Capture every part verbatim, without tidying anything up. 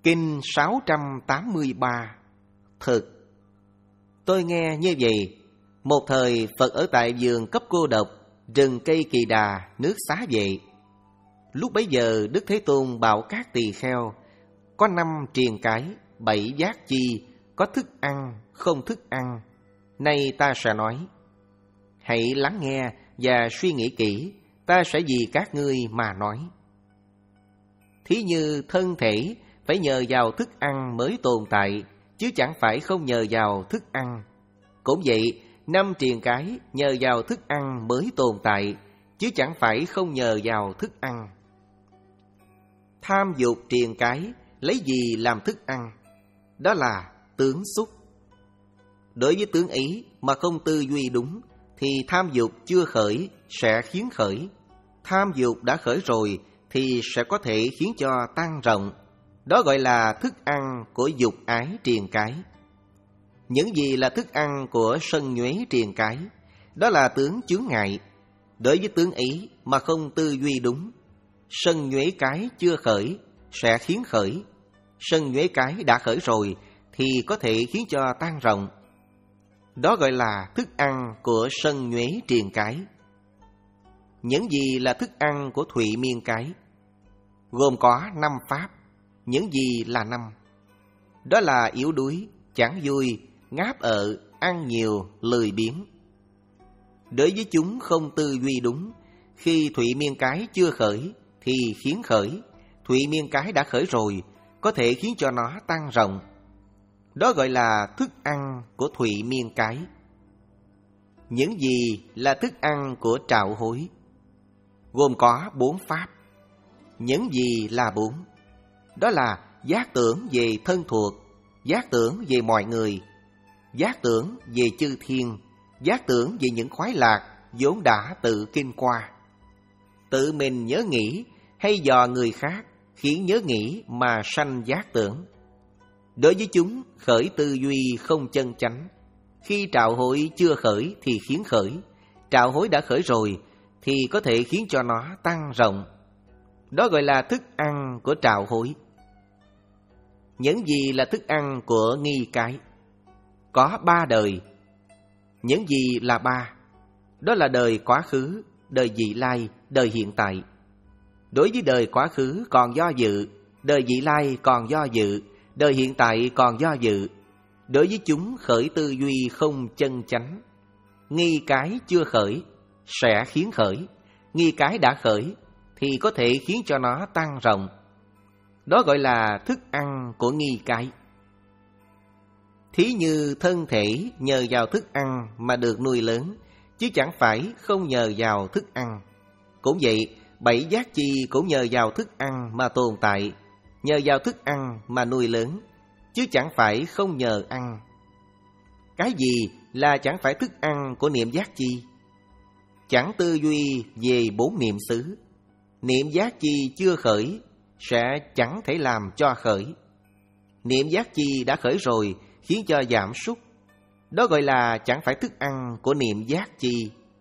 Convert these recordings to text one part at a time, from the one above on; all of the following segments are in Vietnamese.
Kinh sáu trăm tám mươi ba. Thực. Tôi nghe như vậy. Một thời Phật ở tại vườn cấp cô độc, rừng cây kỳ đà, nước Xá Vệ. Lúc bấy giờ Đức Thế Tôn bảo các tỳ kheo, có năm triền cái, bảy giác chi, có thức ăn, không thức ăn. Nay ta sẽ nói. Hãy lắng nghe và suy nghĩ kỹ, ta sẽ vì các ngươi mà nói. Thí như thân thể phải nhờ vào thức ăn mới tồn tại, chứ chẳng phải không nhờ vào thức ăn. Cũng vậy, năm triền cái nhờ vào thức ăn mới tồn tại, chứ chẳng phải không nhờ vào thức ăn. Tham dục triền cái lấy gì làm thức ăn? Đó là tướng xúc. Đối với tướng ý mà không tư duy đúng, thì tham dục chưa khởi sẽ khiến khởi. Tham dục đã khởi rồi thì sẽ có thể khiến cho tăng rộng. Đó gọi là thức ăn của dục ái triền cái. Những gì là thức ăn của sân nhuế triền cái? Đó là tướng chướng ngại. Đối với tướng ý mà không tư duy đúng, sân nhuế cái chưa khởi sẽ khiến khởi. Sân nhuế cái đã khởi rồi thì có thể khiến cho tăng rộng. Đó gọi là thức ăn của sân nhuế triền cái. Những gì là thức ăn của thụy miên cái? Gồm có năm pháp. Những gì là năm? Đó là yếu đuối, chẳng vui, ngáp ợ, ăn nhiều, lười biếng. Đối với chúng không tư duy đúng, khi thụy miên cái chưa khởi thì khiến khởi. Thụy miên cái đã khởi rồi, có thể khiến cho nó tăng rộng. Đó gọi là thức ăn của thụy miên cái. Những gì là thức ăn của trạo hối? Gồm có bốn pháp. Những gì là bốn? Đó là giác tưởng về thân thuộc, giác tưởng về mọi người, giác tưởng về chư thiên, giác tưởng về những khoái lạc vốn đã tự kinh qua. Tự mình nhớ nghĩ hay dò người khác khiến nhớ nghĩ mà sanh giác tưởng. Đối với chúng khởi tư duy không chân chánh. Khi trạo hối chưa khởi thì khiến khởi. Trạo hối đã khởi rồi thì có thể khiến cho nó tăng rộng. Đó gọi là thức ăn của trạo hối. Những gì là thức ăn của nghi cái? Có ba đời. Những gì là ba? Đó là đời quá khứ, đời vị lai, đời hiện tại. Đối với đời quá khứ còn do dự, đời vị lai còn do dự, đời hiện tại còn do dự. Đối với chúng khởi tư duy không chân chánh. Nghi cái chưa khởi sẽ khiến khởi. Nghi cái đã khởi thì có thể khiến cho nó tăng rộng. Đó gọi là thức ăn của nghi cái. Thí như thân thể nhờ vào thức ăn mà được nuôi lớn, chứ chẳng phải không nhờ vào thức ăn. Cũng vậy, bảy giác chi cũng nhờ vào thức ăn mà tồn tại, nhờ vào thức ăn mà nuôi lớn, chứ chẳng phải không nhờ ăn. Cái gì là chẳng phải thức ăn của niệm giác chi? Chẳng tư duy về bốn niệm xứ. Niệm giác chi chưa khởi sẽ chẳng thể làm cho khởi. Niệm giác chi đã khởi rồi khiến cho giảm sút. Đó gọi là chẳng phải thức ăn của niệm giác chi.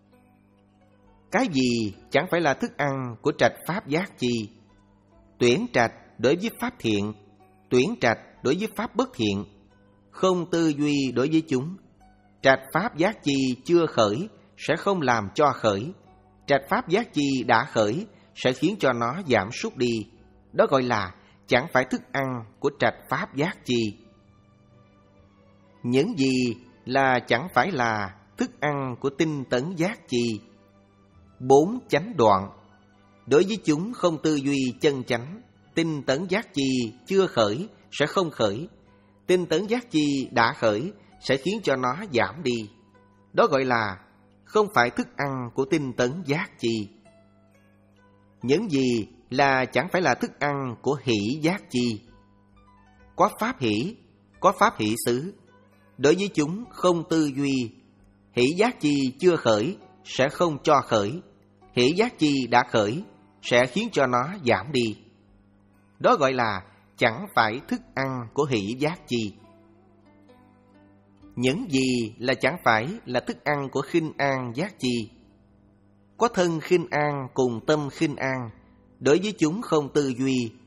Cái gì chẳng phải là thức ăn của trạch pháp giác chi? Tuyển trạch đối với pháp thiện, tuyển trạch đối với pháp bất thiện. Không tư duy đối với chúng. Trạch pháp giác chi chưa khởi sẽ không làm cho khởi. Trạch pháp giác chi đã khởi sẽ khiến cho nó giảm sút đi. Đó gọi là chẳng phải thức ăn của trạch pháp giác chi. Những gì là chẳng phải là thức ăn của tinh tấn giác chi? Bốn chánh đoạn. Đối với chúng không tư duy chân chánh. Tinh tấn giác chi chưa khởi sẽ không khởi. Tinh tấn giác chi đã khởi sẽ khiến cho nó giảm đi. Đó gọi là không phải thức ăn của tinh tấn giác chi. Những gì là chẳng phải là thức ăn của hỷ giác chi? Có pháp hỷ, có pháp hỷ xứ. Đối với chúng không tư duy. Hỷ giác chi chưa khởi sẽ không cho khởi. Hỷ giác chi đã khởi sẽ khiến cho nó giảm đi. Đó gọi là chẳng phải thức ăn của hỷ giác chi. Những gì là chẳng phải là thức ăn của khinh an giác chi? Có thân khinh an cùng tâm khinh an. Đối với chúng không tư duy.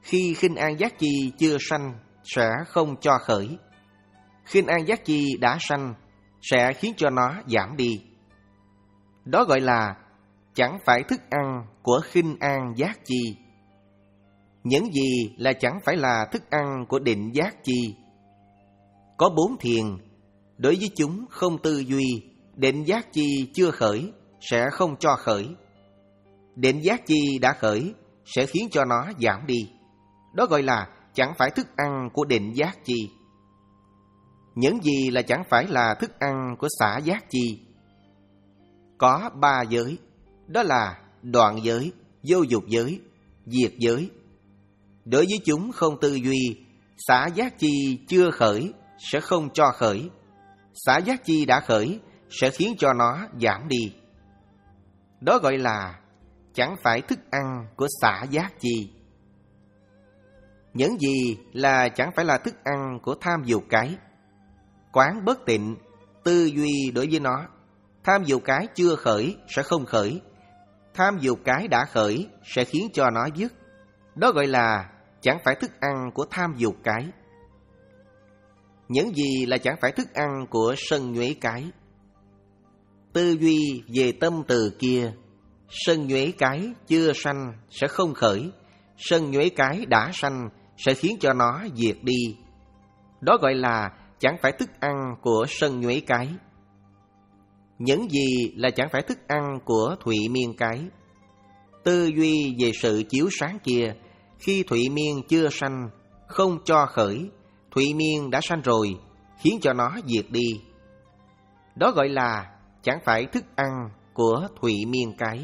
Khi khinh an giác chi chưa sanh sẽ không cho khởi. Khinh an giác chi đã sanh sẽ khiến cho nó giảm đi. Đó gọi là chẳng phải thức ăn của khinh an giác chi. Những gì là chẳng phải là thức ăn của định giác chi? Có bốn thiền, đối với chúng không tư duy, định giác chi chưa khởi sẽ không cho khởi. Định giác chi đã khởi sẽ khiến cho nó giảm đi. Đó gọi là chẳng phải thức ăn của định giác chi. Những gì là chẳng phải là thức ăn của xả giác chi? Có ba giới, đó là đoạn giới, vô dục giới, diệt giới. Đối với chúng không tư duy, xả giác chi chưa khởi sẽ không cho khởi. Xả giác chi đã khởi sẽ khiến cho nó giảm đi. Đó gọi là chẳng phải thức ăn của xả giác chi. Những gì là chẳng phải là thức ăn của tham dục cái? Quán bất tịnh, tư duy đối với nó. Tham dục cái chưa khởi sẽ không khởi. Tham dục cái đã khởi sẽ khiến cho nó dứt. Đó gọi là chẳng phải thức ăn của tham dục cái. Những gì là chẳng phải thức ăn của sân nhuế cái? Tư duy về tâm từ kia. Sân nhuế cái chưa sanh sẽ không khởi. Sân nhuế cái đã sanh sẽ khiến cho nó diệt đi. Đó gọi là chẳng phải thức ăn của sân nhuế cái. Những gì là chẳng phải thức ăn của thụy miên cái? Tư duy về sự chiếu sáng kia. Khi thụy miên chưa sanh, không cho khởi. Thụy miên đã sanh rồi, khiến cho nó diệt đi. Đó gọi là chẳng phải thức ăn của thụy miên cái.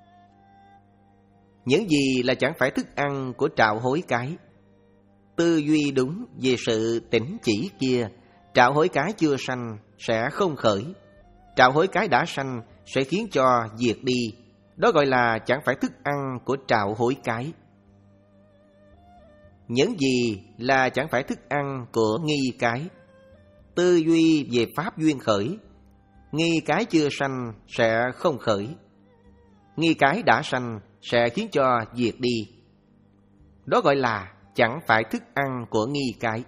Những gì là chẳng phải thức ăn của trạo hối cái? Tư duy đúng về sự tỉnh chỉ kia. Trạo hối cái chưa sanh sẽ không khởi. Trạo hối cái đã sanh sẽ khiến cho diệt đi. Đó gọi là chẳng phải thức ăn của trạo hối cái. Những gì là chẳng phải thức ăn của nghi cái? Tư duy về pháp duyên khởi. Nghi cái chưa sanh sẽ không khởi. Nghi cái đã sanh sẽ khiến cho diệt đi. Đó gọi là chẳng phải thức ăn của nghi cái.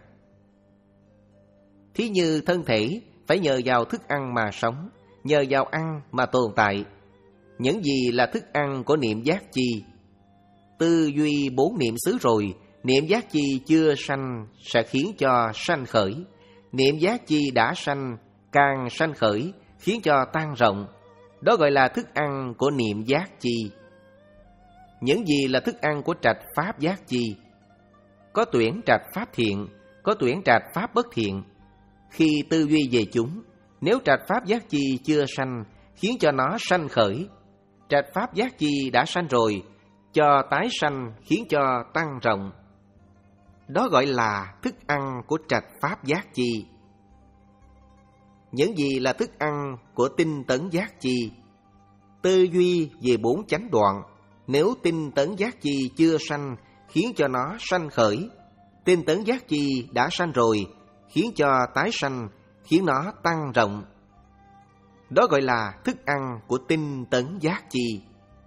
Thí như thân thể phải nhờ vào thức ăn mà sống, nhờ vào ăn mà tồn tại. Những gì là thức ăn của niệm giác chi? Tư duy bốn niệm xứ rồi, niệm giác chi chưa sanh sẽ khiến cho sanh khởi. Niệm giác chi đã sanh càng sanh khởi, khiến cho tăng rộng. Đó gọi là thức ăn của niệm giác chi. Những gì là thức ăn của trạch pháp giác chi? Có tuyển trạch pháp thiện, có tuyển trạch pháp bất thiện. Khi tư duy về chúng, nếu trạch pháp giác chi chưa sanh, khiến cho nó sanh khởi. Trạch pháp giác chi đã sanh rồi, cho tái sanh khiến cho tăng rộng. Đó gọi là thức ăn của trạch pháp giác chi. Những gì là thức ăn của tinh tấn giác chi? Tư duy về bốn chánh đoạn. Nếu tinh tấn giác chi chưa sanh, khiến cho nó sanh khởi. Tinh tấn giác chi đã sanh rồi, khiến cho tái sanh, khiến nó tăng rộng. Đó gọi là thức ăn của tinh tấn giác chi.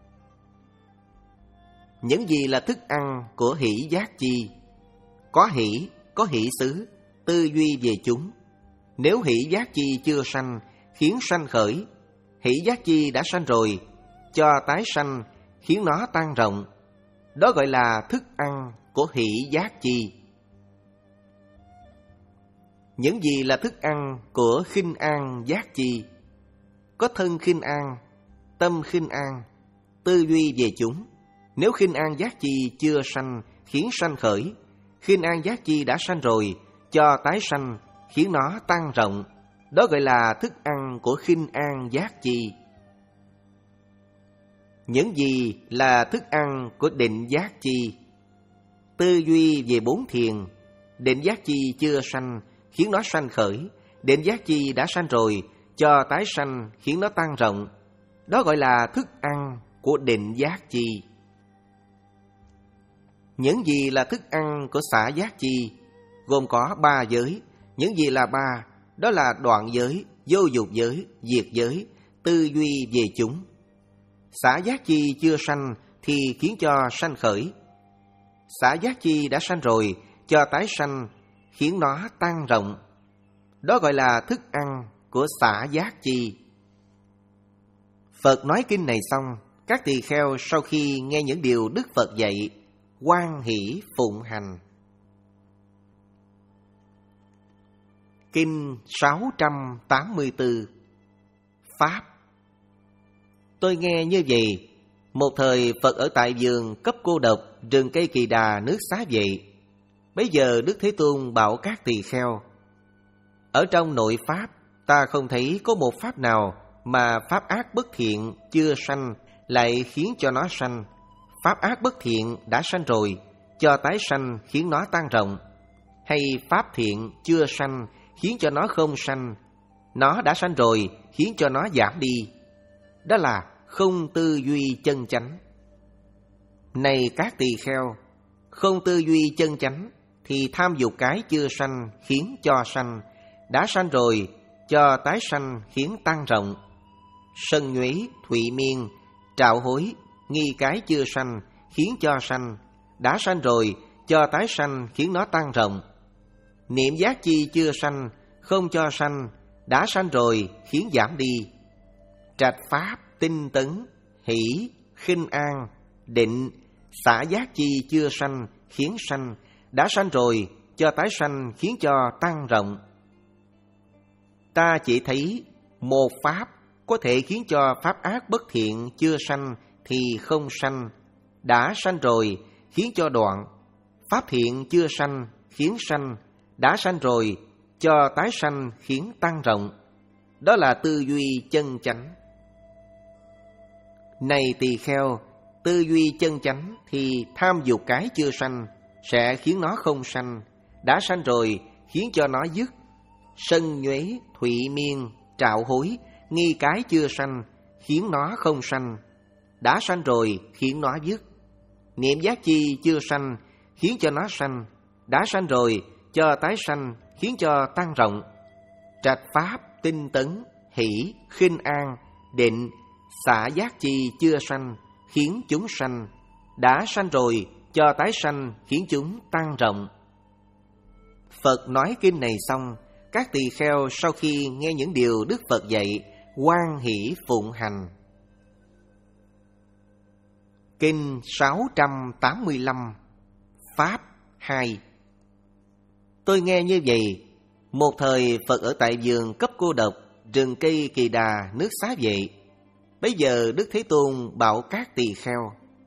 Những gì là thức ăn của hỷ giác chi? Có hỷ, có hỷ xứ, tư duy về chúng. Nếu hỷ giác chi chưa sanh, khiến sanh khởi. Hỷ giác chi đã sanh rồi, cho tái sanh, khiến nó tăng rộng. Đó gọi là thức ăn của hỷ giác chi. Những gì là thức ăn của khinh an giác chi? Có thân khinh an, tâm khinh an, tư duy về chúng. Nếu khinh an giác chi chưa sanh, khiến sanh khởi. Khinh an giác chi đã sanh rồi, cho tái sanh, khiến nó tăng rộng. Đó gọi là thức ăn của khinh an giác chi. Những gì là thức ăn của định giác chi? Tư duy về bốn thiền. Định giác chi chưa sanh, khiến nó sanh khởi. Định giác chi đã sanh rồi, cho tái sanh, khiến nó tăng rộng. Đó gọi là thức ăn của định giác chi. Những gì là thức ăn của xả giác chi? Gồm có ba giới. Những gì là ba? Đó là đoạn giới, vô dục giới, diệt giới, tư duy về chúng. Xả giác chi chưa sanh thì khiến cho sanh khởi. xả giác chi đã sanh rồi, cho tái sanh, khiến nó tăng rộng. Đó gọi là thức ăn của xả giác chi. Phật nói kinh này xong, các tỳ kheo sau khi nghe những điều Đức Phật dạy, hoan hỷ phụng hành. Kinh sáu trăm tám mươi tư. Pháp. Tôi nghe như vậy, một thời Phật ở tại vườn cấp cô độc, rừng cây Kỳ Đà, nước Xá Vệ. Bấy giờ Đức Thế Tôn bảo các tỳ kheo: ở trong nội Pháp, ta không thấy có một Pháp nào mà Pháp ác bất thiện chưa sanh lại khiến cho nó sanh. Pháp ác bất thiện đã sanh rồi, cho tái sanh khiến nó tăng rộng. Hay Pháp thiện chưa sanh khiến cho nó không sanh, nó đã sanh rồi khiến cho nó giảm đi. Đó là không tư duy chân chánh. Này các tỳ kheo, không tư duy chân chánh thì tham dục cái chưa sanh khiến cho sanh, đã sanh rồi cho tái sanh khiến tăng rộng. Sân nhuế, thụy miên, trạo hối, nghi cái chưa sanh khiến cho sanh, đã sanh rồi cho tái sanh khiến nó tăng rộng. Niệm giác chi chưa sanh, không cho sanh, đã sanh rồi khiến giảm đi. Trạch pháp, tinh tấn, hỷ, khinh an, định, xả giác chi chưa sanh khiến sanh, đã sanh rồi cho tái sanh khiến cho tăng rộng. Ta chỉ thấy một pháp có thể khiến cho pháp ác bất thiện chưa sanh thì không sanh, đã sanh rồi khiến cho đoạn. Pháp thiện chưa sanh khiến sanh, đã sanh rồi cho tái sanh khiến tăng rộng. Đó là tư duy chân chánh. Này tỳ kheo, tư duy chân chánh thì tham dục cái chưa sanh sẽ khiến nó không sanh, đã sanh rồi khiến cho nó dứt. Sân nhuế, thụy miên, trạo hối, nghi cái chưa sanh khiến nó không sanh, đã sanh rồi khiến nó dứt. Niệm giác chi chưa sanh khiến cho nó sanh, đã sanh rồi cho tái sanh khiến cho tăng rộng. Trạch pháp, tinh tấn, hỷ, khinh an, định, xả giác chi chưa sanh khiến chúng sanh, đã sanh rồi cho tái sanh khiến chúng tăng rộng. Phật nói kinh này xong, các tỳ kheo sau khi nghe những điều Đức Phật dạy, hoan hỷ phụng hành. Kinh sáu trăm tám mươi lăm. Pháp hai. Tôi nghe như vậy, một thời Phật ở tại vườn cấp cô độc, rừng cây Kỳ Đà, nước Xá Vệ. Bấy giờ Đức Thế Tôn bảo các tỳ kheo: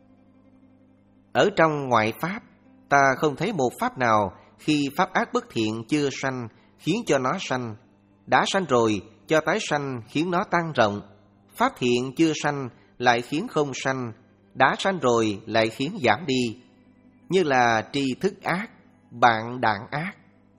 ở trong ngoại Pháp, ta không thấy một Pháp nào khi Pháp ác bất thiện chưa sanh khiến cho nó sanh, đã sanh rồi cho tái sanh khiến nó tăng rộng. Pháp thiện chưa sanh lại khiến không sanh, đã sanh rồi lại khiến giảm đi. Như là tri thức ác, bạn đạn ác.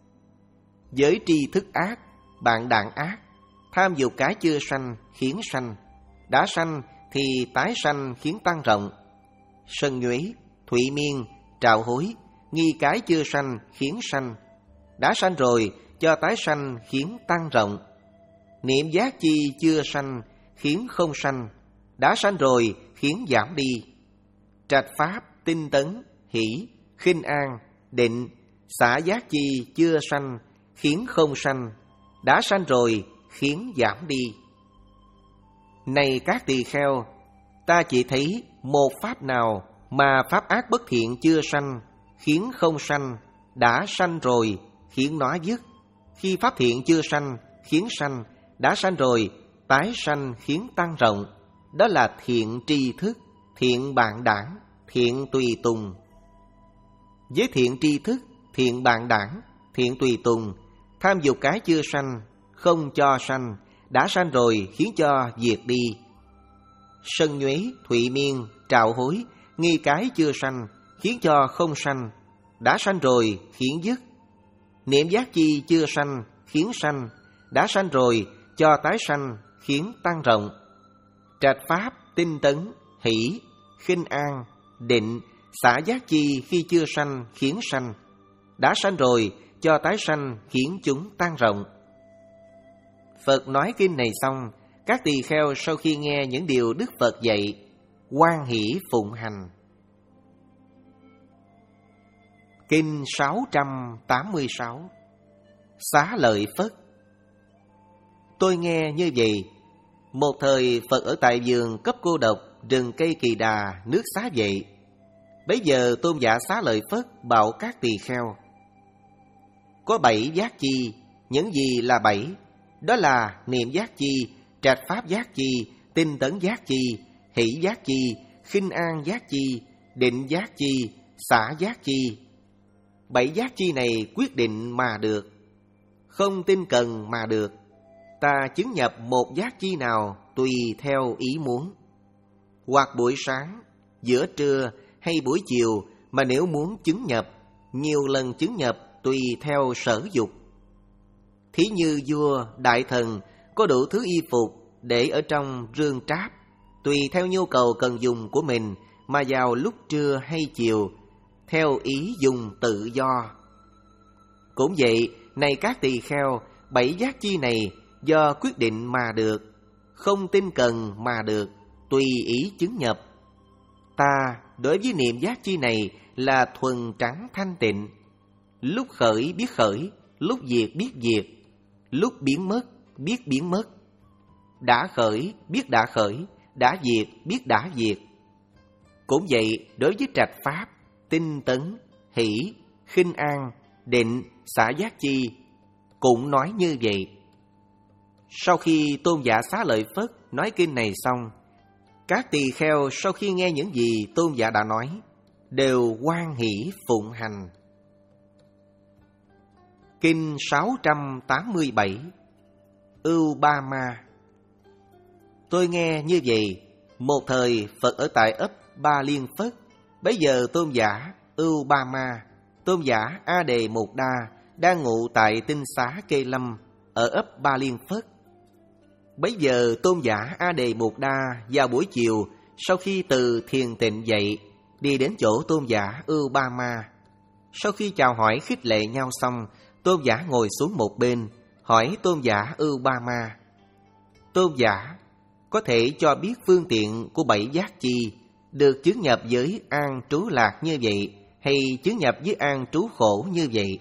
Với tri thức ác, bạn đạn ác, tham dục cái chưa sanh khiến sanh, đã sanh thì tái sanh khiến tăng rộng. Sân nhuế, thụy miên, trạo hối, nghi cái chưa sanh khiến sanh, đã sanh rồi cho tái sanh khiến tăng rộng. Niệm giác chi chưa sanh khiến không sanh, đã sanh rồi khiến giảm đi. Trạch pháp, tinh tấn, hỷ, khinh an, định, xả giác chi chưa sanh khiến không sanh, đã sanh rồi khiến giảm đi. Này các tỳ kheo, ta chỉ thấy một pháp nào mà pháp ác bất thiện chưa sanh khiến không sanh, đã sanh rồi khiến nó dứt. Khi pháp thiện chưa sanh khiến sanh, đã sanh rồi tái sanh khiến tăng rộng. Đó là thiện tri thức, thiện bạn đảng, thiện tùy tùng. Với thiện tri thức, thiện bạn đảng, thiện tùy tùng, tham dục cái chưa sanh, không cho sanh, đã sanh rồi khiến cho diệt đi. Sân nhuế, thụy miên, trạo hối, nghi cái chưa sanh khiến cho không sanh, đã sanh rồi khiến dứt. Niệm giác chi chưa sanh khiến sanh, đã sanh rồi cho tái sanh khiến tăng rộng. Trạch pháp, tinh tấn, hỷ, khinh an, định, xả giác chi khi chưa sanh khiến sanh, đã sanh rồi cho tái sanh khiến chúng tăng rộng. Phật nói kinh này xong, các tỳ kheo sau khi nghe những điều Đức Phật dạy, hoan hỷ phụng hành. Kinh sáu trăm tám mươi sáu. Xá lợi Phất. Tôi nghe như vậy. Một thời Phật ở tại vườn cấp cô độc, rừng cây Kỳ Đà, nước Xá Vệ. Bấy giờ tôn giả Xá Lợi Phất bảo các tỳ kheo: có bảy giác chi. Những gì là bảy? Đó là niệm giác chi, trạch pháp giác chi, tinh tấn giác chi, hỷ giác chi, khinh an giác chi, định giác chi, xả giác chi. Bảy giác chi này quyết định mà được, không tinh cần mà được. Ta chứng nhập một giác chi nào tùy theo ý muốn, hoặc buổi sáng, giữa trưa hay buổi chiều, mà nếu muốn chứng nhập, nhiều lần chứng nhập tùy theo sở dục. Thí như vua, đại thần có đủ thứ y phục để ở trong rương tráp, tùy theo nhu cầu cần dùng của mình mà vào lúc trưa hay chiều, theo ý dùng tự do. Cũng vậy, này các tỳ kheo, bảy giác chi này do quyết định mà được, không tinh cần mà được, tùy ý chứng nhập. Ta đối với niệm giác chi này là thuần trắng thanh tịnh. Lúc khởi biết khởi, lúc diệt biết diệt, lúc biến mất biết biến mất. Đã khởi biết đã khởi, đã diệt biết đã diệt. Cũng vậy đối với trạch pháp, tinh tấn, hỷ, khinh an, định, xả giác chi, cũng nói như vậy. Sau khi tôn giả Xá Lợi Phất nói kinh này xong, các tỳ kheo sau khi nghe những gì tôn giả đã nói, đều hoan hỷ phụng hành. Kinh sáu trăm tám mươi bảy. Ưu Ba Ma. Tôi nghe như vậy. Một thời Phật ở tại ấp Ba Liên Phất. Bấy giờ tôn giả Ưu Ba Ma, tôn giả A Đề Mục Đa đang ngụ tại tinh xá Kê Lâm ở ấp Ba Liên Phất. Bấy giờ tôn giả A Đề Mục Đa vào buổi chiều, sau khi từ thiền tịnh dậy, đi đến chỗ tôn giả Ưu Ba Ma. Sau khi chào hỏi khích lệ nhau xong, tôn giả ngồi xuống một bên, hỏi tôn giả Ưu Ba Ma: tôn giả, có thể cho biết phương tiện của bảy giác chi được chứng nhập với an trú lạc như vậy, hay chứng nhập với an trú khổ như vậy?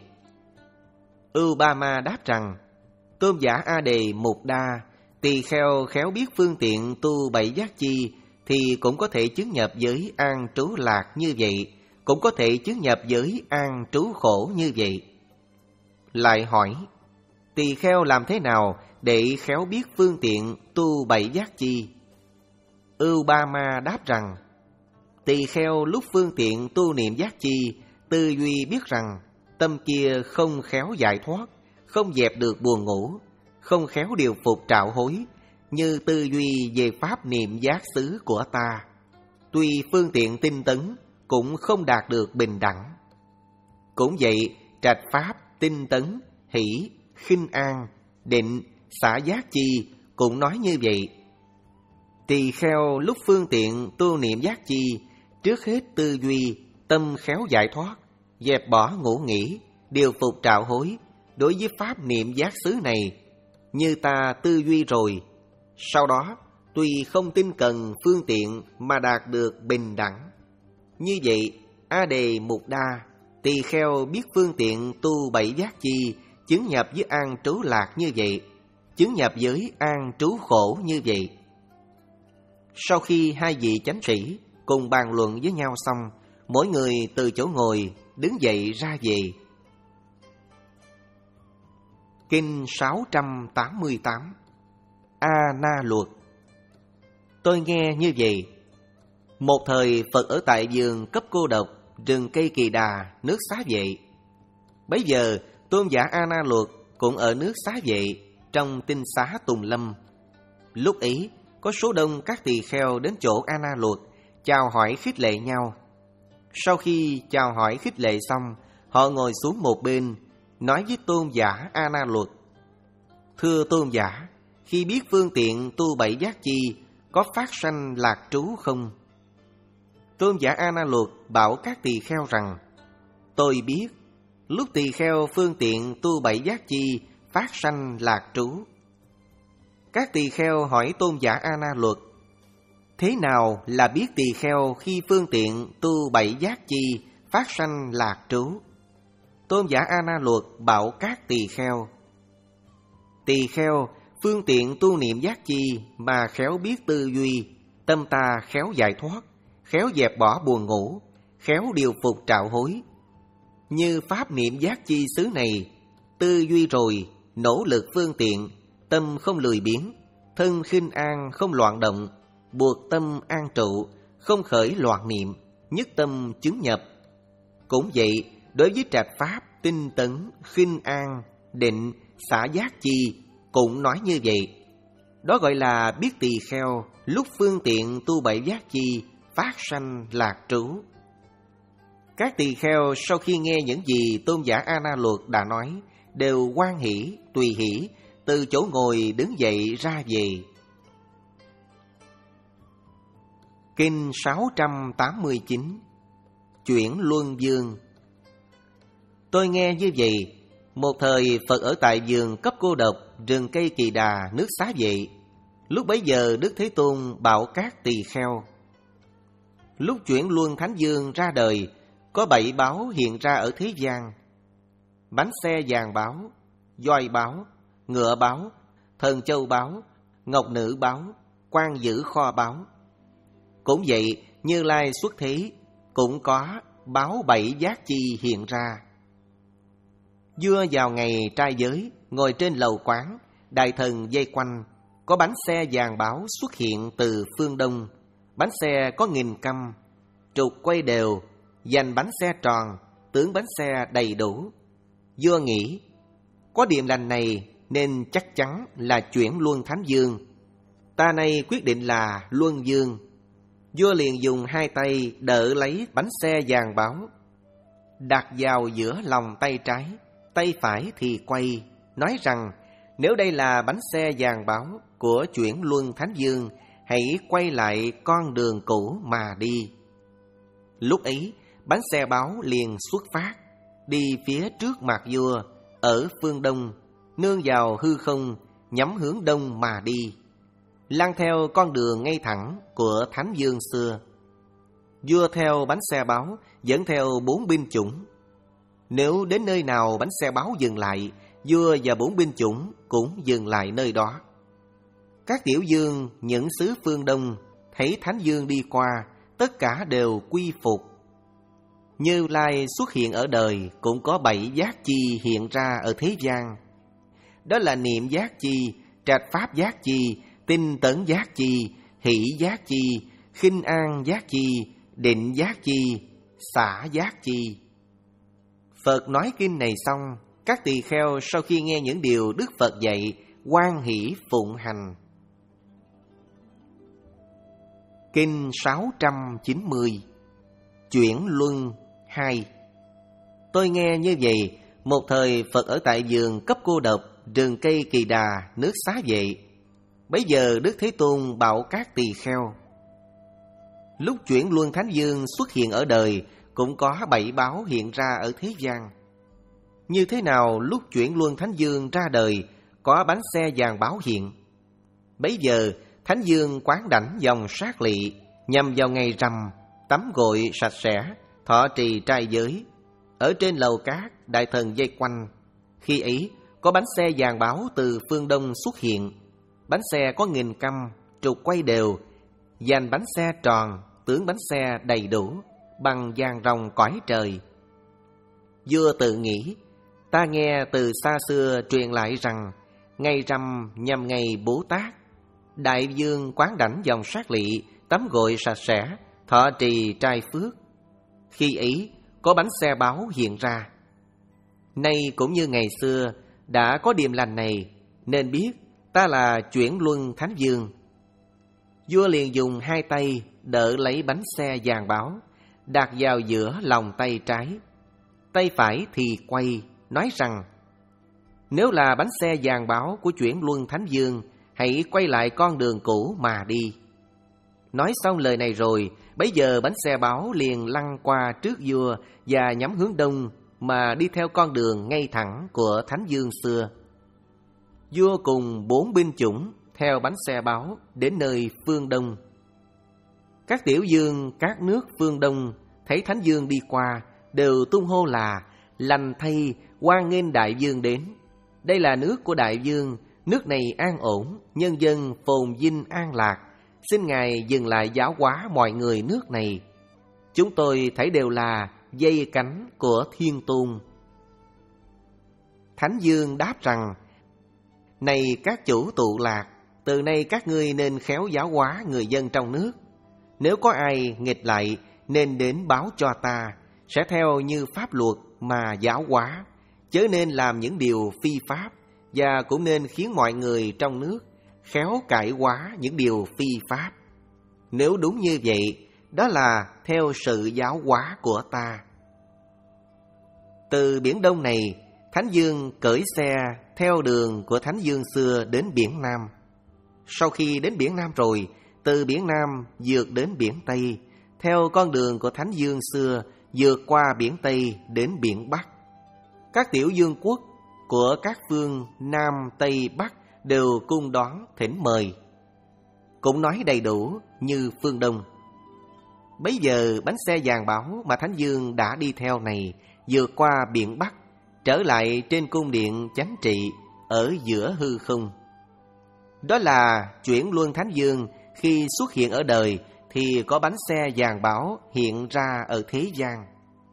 Ưu Ba Ma đáp rằng: tôn giả A Đề Mục Đa, tỳ kheo khéo biết phương tiện tu bảy giác chi thì cũng có thể chứng nhập với an trú lạc như vậy, cũng có thể chứng nhập với an trú khổ như vậy. Lại hỏi: tỳ kheo làm thế nào để khéo biết phương tiện tu bảy giác chi? Ưu Ba Ma đáp rằng: tỳ kheo lúc phương tiện tu niệm giác chi, tư duy biết rằng tâm kia không khéo giải thoát, không dẹp được buồn ngủ, không khéo điều phục trạo hối, như tư duy về pháp niệm giác xứ của ta. Tuy phương tiện tinh tấn, cũng không đạt được bình đẳng. Cũng vậy, trạch pháp, tinh tấn, hỷ, khinh an, định, xả giác chi cũng nói như vậy. Tỳ kheo lúc phương tiện tu niệm giác chi, trước hết tư duy, tâm khéo giải thoát, dẹp bỏ ngủ nghỉ, điều phục trạo hối đối với pháp niệm giác xứ này, như ta tư duy rồi. Sau đó, tuy không tinh cần phương tiện mà đạt được bình đẳng. Như vậy, A Đề Mục Đa, tỳ kheo biết phương tiện tu bảy giác chi, chứng nhập với an trú lạc như vậy, chứng nhập với an trú khổ như vậy. Sau khi hai vị chánh sĩ cùng bàn luận với nhau xong, mỗi người từ chỗ ngồi đứng dậy ra về. Kinh sáu trăm tám mươi tám. A Na Luật. Tôi nghe như vậy. Một thời Phật ở tại vườn cấp cô độc, rừng cây Kỳ Đà, nước Xá Vệ. Bấy giờ tôn giả A Na Luật cũng ở nước Xá Vệ, trong tinh xá Tùng Lâm. Lúc ấy có số đông các tỳ kheo đến chỗ A Na Luật, chào hỏi khích lệ nhau. Sau khi chào hỏi khích lệ xong, họ ngồi xuống một bên, nói với tôn giả A Na Luật: thưa tôn giả, khi biết phương tiện tu bảy giác chi, có phát sanh lạc trú không? Tôn giả A Na Luật bảo các tỳ kheo rằng: tôi biết, lúc tỳ kheo phương tiện tu bảy giác chi, phát sanh lạc trú. Các tỳ kheo hỏi tôn giả A Na Luật: thế nào là biết tỳ kheo khi phương tiện tu bảy giác chi, phát sanh lạc trú? Tôn giả A Na Luật bảo các tỳ kheo: Tỳ kheo, phương tiện tu niệm giác chi mà khéo biết tư duy, tâm ta khéo giải thoát, khéo dẹp bỏ buồn ngủ, khéo điều phục trạo hối. Như pháp niệm giác chi xứ này, tư duy rồi, nỗ lực phương tiện, tâm không lười biếng, thân khinh an không loạn động, buộc tâm an trụ, không khởi loạn niệm, nhất tâm chứng nhập. Cũng vậy, đối với trạch pháp, tinh tấn, khinh an, định, xả giác chi, cũng nói như vậy. Đó gọi là biết tỳ kheo, lúc phương tiện tu bảy giác chi, phát sanh lạc trú. Các tỳ kheo sau khi nghe những gì tôn giả A Na Luật đã nói, đều hoan hỷ, tùy hỷ, từ chỗ ngồi đứng dậy ra về. Kinh sáu trăm tám mươi chín. Chuyển Luân Dương. Tôi nghe như vậy, một thời Phật ở tại vườn cấp cô độc, rừng cây Kỳ Đà, nước Xá Vệ. Lúc bấy giờ Đức Thế Tôn bảo các tỳ kheo: Lúc Chuyển Luân Thánh Dương ra đời, có bảy báo hiện ra ở thế gian: bánh xe vàng báo, voi báo, ngựa báo, thần châu báo, ngọc nữ báo, quan giữ kho báo. Cũng vậy, Như Lai xuất thế cũng có báo bảy giác chi hiện ra. Vua vào ngày trai giới, ngồi trên lầu quán, đại thần vây quanh, có bánh xe vàng báo xuất hiện từ phương đông. Bánh xe có nghìn căm, trục quay đều, dành bánh xe tròn, tướng bánh xe đầy đủ. Vua nghĩ, có điềm lành này nên chắc chắn là Chuyển Luân Thánh Dương. Ta nay quyết định là Luân Dương. Vua liền dùng hai tay đỡ lấy bánh xe vàng báo, đặt vào giữa lòng tay trái, tay phải thì quay, nói rằng: Nếu đây là bánh xe vàng báo của Chuyển Luân Thánh Dương, hãy quay lại con đường cũ mà đi. Lúc ấy, bánh xe báo liền xuất phát, đi phía trước mặt vua, ở phương đông, nương vào hư không, nhắm hướng đông mà đi, lăn theo con đường ngay thẳng của Thánh Dương xưa. Vua theo bánh xe báo, dẫn theo bốn binh chủng. Nếu đến nơi nào bánh xe báo dừng lại, vua và bốn binh chủng cũng dừng lại nơi đó. Các tiểu dương, những xứ phương đông, thấy Thánh Dương đi qua, tất cả đều quy phục. Như Lai xuất hiện ở đời, cũng có bảy giác chi hiện ra ở thế gian. Đó là niệm giác chi, trạch pháp giác chi, tinh tấn giác chi, hỷ giác chi, khinh an giác chi, định giác chi, xả giác chi. Phật nói kinh này xong, các tỳ kheo sau khi nghe những điều Đức Phật dạy, hoan hỷ phụng hành. Kinh sáu trăm chín mươi. Chuyển Luân hai. Tôi nghe như vậy, một thời Phật ở tại vườn cấp cô độc, rừng cây Kỳ Đà, nước Xá Vệ. Bấy giờ Đức Thế Tôn bảo các tỳ kheo: Lúc Chuyển Luân Thánh Dương xuất hiện ở đời, cũng có bảy báo hiện ra ở thế gian. Như thế nào lúc Chuyển Luân Thánh Dương ra đời, có bánh xe vàng báo hiện. Bấy giờ Thánh Dương quán đảnh dòng sát lị, nhằm vào ngày rằm, tắm gội sạch sẽ, thọ trì trai giới. Ở trên lầu cát, đại thần vây quanh. Khi ấy có bánh xe vàng báo từ phương đông xuất hiện. Bánh xe có nghìn căm, trục quay đều, dàn bánh xe tròn, tướng bánh xe đầy đủ, bằng vàng ròng cõi trời. Vua tự nghĩ, ta nghe từ xa xưa truyền lại rằng, ngày rằm nhằm ngày Bố Tát, đại vương quán đảnh dòng sát lị, tắm gội sạch sẽ, thọ trì trai phước. Khi ấy có bánh xe báo hiện ra. Nay cũng như ngày xưa, đã có điềm lành này, nên biết ta là Chuyển Luân Thánh Dương. Vua liền dùng hai tay đỡ lấy bánh xe vàng báo, đặt vào giữa lòng tay trái, tay phải thì quay, nói rằng: Nếu là bánh xe vàng báo của Chuyển Luân Thánh Dương, hãy quay lại con đường cũ mà đi. Nói xong lời này rồi, bấy giờ bánh xe báo liền lăn qua trước vua và nhắm hướng đông mà đi theo con đường ngay thẳng của Thánh Dương xưa. Vua cùng bốn binh chủng theo bánh xe báo đến nơi phương đông. Các tiểu dương các nước phương đông thấy Thánh Dương đi qua, đều tung hô là: Lành thay, hoan nghênh đại vương đến. Đây là nước của đại vương, nước này an ổn, nhân dân phồn vinh an lạc. Xin Ngài dừng lại giáo hóa mọi người nước này. Chúng tôi thấy đều là dây cánh của Thiên Tôn. Thánh vương đáp rằng: Này các chủ tụ lạc, từ nay các ngươi nên khéo giáo hóa người dân trong nước. Nếu có ai nghịch lại, nên đến báo cho ta, sẽ theo như pháp luật mà giáo hóa, chớ nên làm những điều phi pháp, và cũng nên khiến mọi người trong nước khéo cải hóa những điều phi pháp. Nếu đúng như vậy, đó là theo sự giáo hóa của ta. Từ biển Đông này, Thánh Vương cởi xe theo đường của Thánh Vương xưa đến biển Nam. Sau khi đến biển Nam rồi, từ biển Nam vượt đến biển Tây, theo con đường của Thánh Vương xưa vượt qua biển Tây đến biển Bắc. Các tiểu vương quốc của các phương Nam, Tây, Bắc đều cung đón thỉnh mời, cũng nói đầy đủ như phương Đông. Bấy giờ bánh xe vàng bảo mà Thánh Vương đã đi theo này vượt qua biển Bắc, trở lại trên cung điện chánh trị ở giữa hư không. Đó là chuyển luân Thánh Vương khi xuất hiện ở đời thì có bánh xe vàng bảo hiện ra ở thế gian.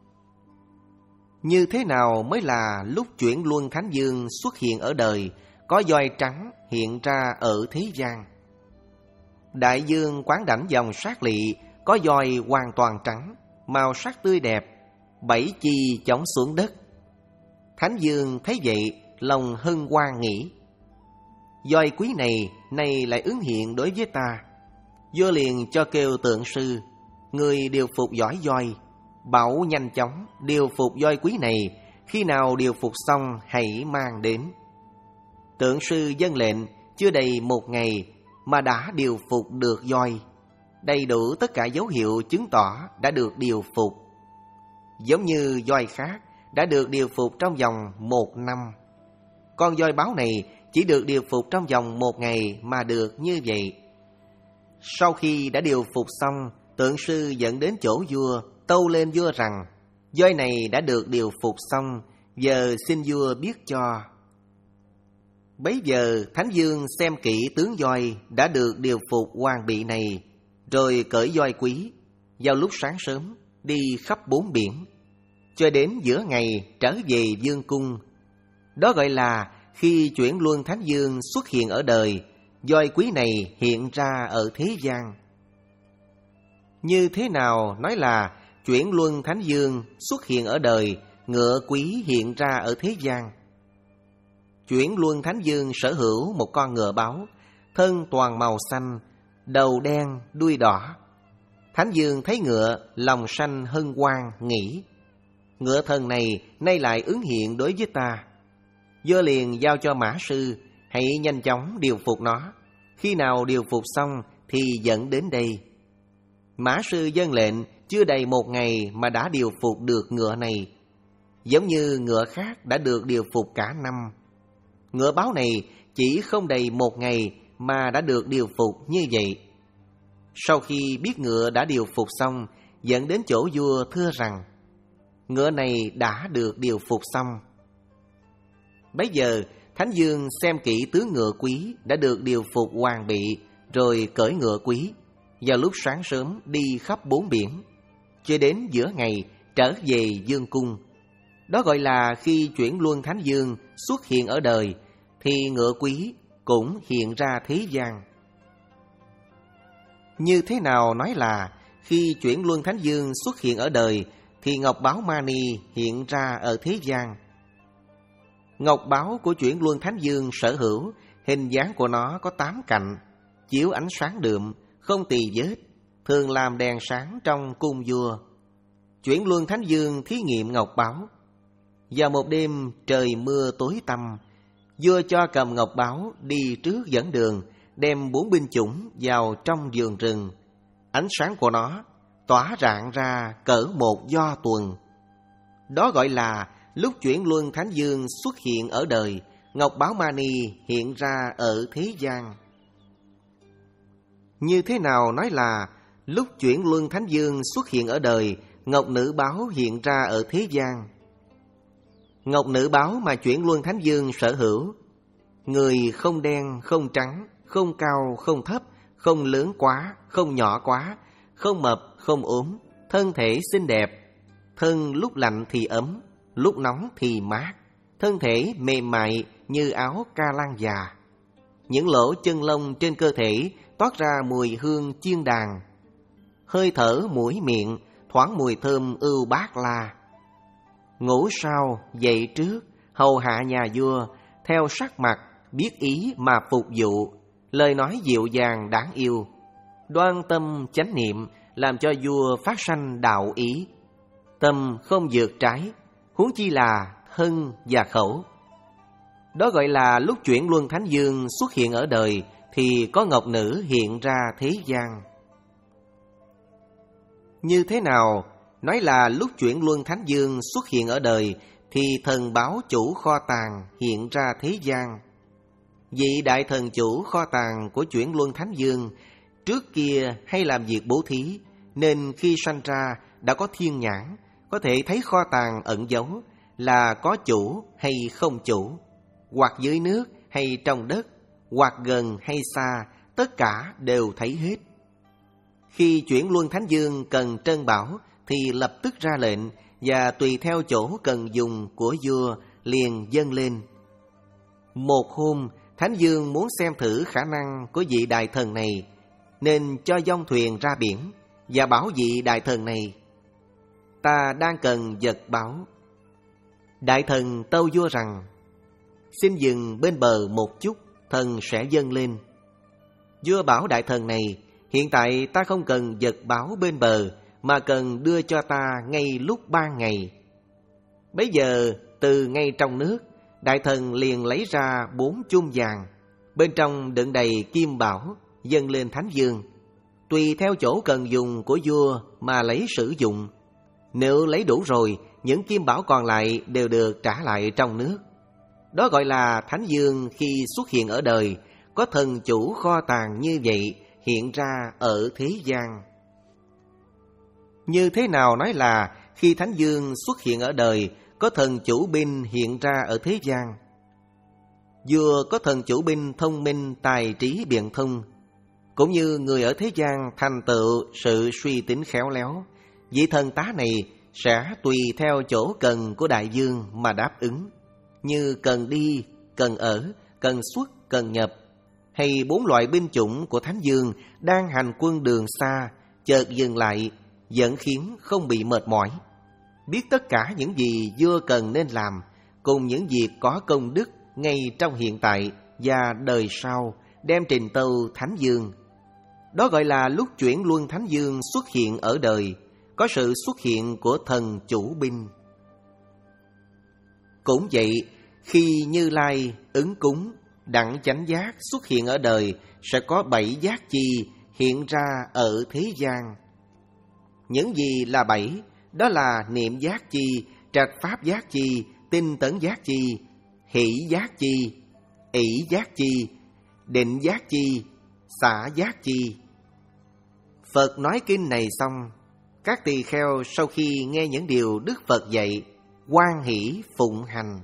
Như thế nào mới là lúc chuyển luân Thánh Vương xuất hiện ở đời, có voi trắng hiện ra ở thế gian? Đại vương quán đảnh dòng sát lị, có voi hoàn toàn trắng, màu sắc tươi đẹp, bảy chi chóng xuống đất. Thánh Vương thấy vậy, lòng hân hoan nghĩ: Voi quý này, nay lại ứng hiện đối với ta. Vua liền cho kêu tượng sư, người điều phục giỏi voi, bảo nhanh chóng điều phục voi quý này, khi nào điều phục xong hãy mang đến. Tượng sư vâng lệnh, chưa đầy một ngày mà đã điều phục được voi, đầy đủ tất cả dấu hiệu chứng tỏ đã được điều phục. Giống như voi khác đã được điều phục trong vòng một năm, con voi báo này chỉ được điều phục trong vòng một ngày mà được như vậy. Sau khi đã điều phục xong, tượng sư dẫn đến chỗ vua, tâu lên vua rằng: Voi này đã được điều phục xong, giờ xin vua biết cho. Bấy giờ Thánh Vương xem kỹ tướng voi đã được điều phục hoàn bị này, rồi cởi voi quý, vào lúc sáng sớm đi khắp bốn biển, cho đến giữa ngày trở về vương cung. Đó gọi là khi chuyển luân Thánh Vương xuất hiện ở đời, voi quý này hiện ra ở thế gian. Như thế nào nói là chuyển luân Thánh Vương xuất hiện ở đời, ngựa quý hiện ra ở thế gian? Chuyển luân Thánh Vương sở hữu một con ngựa báo, thân toàn màu xanh, đầu đen, đuôi đỏ. Thánh Vương thấy ngựa, lòng sanh hân hoan, nghĩ: Ngựa thần này nay lại ứng hiện đối với ta. Vua liền giao cho mã sư, hãy nhanh chóng điều phục nó, khi nào điều phục xong thì dẫn đến đây. Mã sư vâng lệnh, chưa đầy một ngày mà đã điều phục được ngựa này, giống như ngựa khác đã được điều phục cả năm. Ngựa báo này chỉ không đầy một ngày mà đã được điều phục như vậy. Sau khi biết ngựa đã điều phục xong, dẫn đến chỗ vua thưa rằng: Ngựa này đã được điều phục xong. Bấy giờ Thánh Vương xem kỹ tướng ngựa quý đã được điều phục hoàn bị, rồi cởi ngựa quý, vào lúc sáng sớm đi khắp bốn biển, cho đến giữa ngày trở về vương cung. Đó gọi là khi chuyển luân Thánh Vương xuất hiện ở đời, thì ngựa quý cũng hiện ra thế gian. Như thế nào nói là khi chuyển luân Thánh Vương xuất hiện ở đời, thì ngọc báo Mani hiện ra ở thế gian? Ngọc báo của chuyển luân Thánh Vương sở hữu, hình dáng của nó có tám cạnh, chiếu ánh sáng đượm, không tì vết, thường làm đèn sáng trong cung vua. Chuyển luân Thánh Vương thí nghiệm ngọc báo. Vào một đêm trời mưa tối tăm, vua cho cầm ngọc báo đi trước dẫn đường, đem bốn binh chủng vào trong vườn rừng. Ánh sáng của nó tỏa rạng ra cỡ một do tuần. Đó gọi là lúc chuyển luân Thánh Vương xuất hiện ở đời, ngọc báo Mani hiện ra ở thế gian. Như thế nào nói là lúc chuyển luân Thánh Vương xuất hiện ở đời, ngọc nữ báo hiện ra ở thế gian? Ngọc nữ báu mà Chuyển Luân Thánh Dương sở hữu, người không đen, không trắng, không cao, không thấp, không lớn quá, không nhỏ quá, không mập, không ốm, thân thể xinh đẹp, thân lúc lạnh thì ấm, lúc nóng thì mát, thân thể mềm mại như áo ca lan già. Những lỗ chân lông trên cơ thể toát ra mùi hương chiên đàn, hơi thở mũi miệng thoáng mùi thơm ưu bát la. Ngủ sau dậy trước, hầu hạ nhà vua, theo sắc mặt biết ý mà phục vụ, lời nói dịu dàng đáng yêu, đoan tâm chánh niệm, làm cho vua phát sanh đạo ý. Tâm không vượt trái, huống chi là thân và khẩu. Đó gọi là lúc Chuyển Luân Thánh Dương xuất hiện ở đời thì có ngọc nữ hiện ra thế gian. Như thế nào nói là lúc Chuyển Luân Thánh Dương xuất hiện ở đời thì thần báo chủ kho tàng hiện ra thế gian? Vị đại thần chủ kho tàng của Chuyển Luân Thánh Dương trước kia hay làm việc bố thí, nên khi sanh ra đã có thiên nhãn, có thể thấy kho tàng ẩn giấu là có chủ hay không chủ, hoặc dưới nước hay trong đất, hoặc gần hay xa, tất cả đều thấy hết. Khi Chuyển Luân Thánh Dương cần trân bảo thì lập tức ra lệnh, và tùy theo chỗ cần dùng của vua liền dâng lên. Một hôm, Thánh Dương muốn xem thử khả năng của vị đại thần này, nên cho dông thuyền ra biển và bảo vị đại thần này: ta đang cần vật báo. Đại thần tâu vua rằng: xin dừng bên bờ một chút, thần sẽ dâng lên. Vua bảo đại thần này: hiện tại ta không cần vật báo bên bờ, mà cần đưa cho ta ngay lúc ban ngày. Bấy giờ từ ngay trong nước, đại thần liền lấy ra bốn chum vàng, bên trong đựng đầy kim bảo, dâng lên Thánh Dương. Tùy theo chỗ cần dùng của vua mà lấy sử dụng. Nếu lấy đủ rồi, những kim bảo còn lại đều được trả lại trong nước. Đó gọi là Thánh Dương khi xuất hiện ở đời, có thần chủ kho tàng như vậy hiện ra ở thế gian. Như thế nào nói là khi Thánh Dương xuất hiện ở đời, có thần chủ binh hiện ra ở thế gian? Vua có thần chủ binh thông minh, tài trí biện thông, cũng như người ở thế gian thành tựu sự suy tính khéo léo, vị thần tá này sẽ tùy theo chỗ cần của đại vương mà đáp ứng, như cần đi, cần ở, cần xuất, cần nhập, hay bốn loại binh chủng của Thánh Dương đang hành quân đường xa, chợt dừng lại, vẫn khiến không bị mệt mỏi. Biết tất cả những gì vua cần nên làm, cùng những việc có công đức ngay trong hiện tại và đời sau, đem trình tâu Thánh Dương. Đó gọi là lúc Chuyển Luân Thánh Dương xuất hiện ở đời, có sự xuất hiện của thần chủ binh. Cũng vậy, khi Như Lai, Ứng Cúng, Đặng Chánh Giác xuất hiện ở đời, sẽ có bảy giác chi hiện ra ở thế gian. Những gì là bảy? Đó là niệm giác chi, trạch pháp giác chi, tinh tấn giác chi, hỷ giác chi, ỷ giác chi, định giác chi, xả giác chi. Phật nói kinh này xong, các tỳ kheo sau khi nghe những điều Đức Phật dạy, hoan hỷ phụng hành.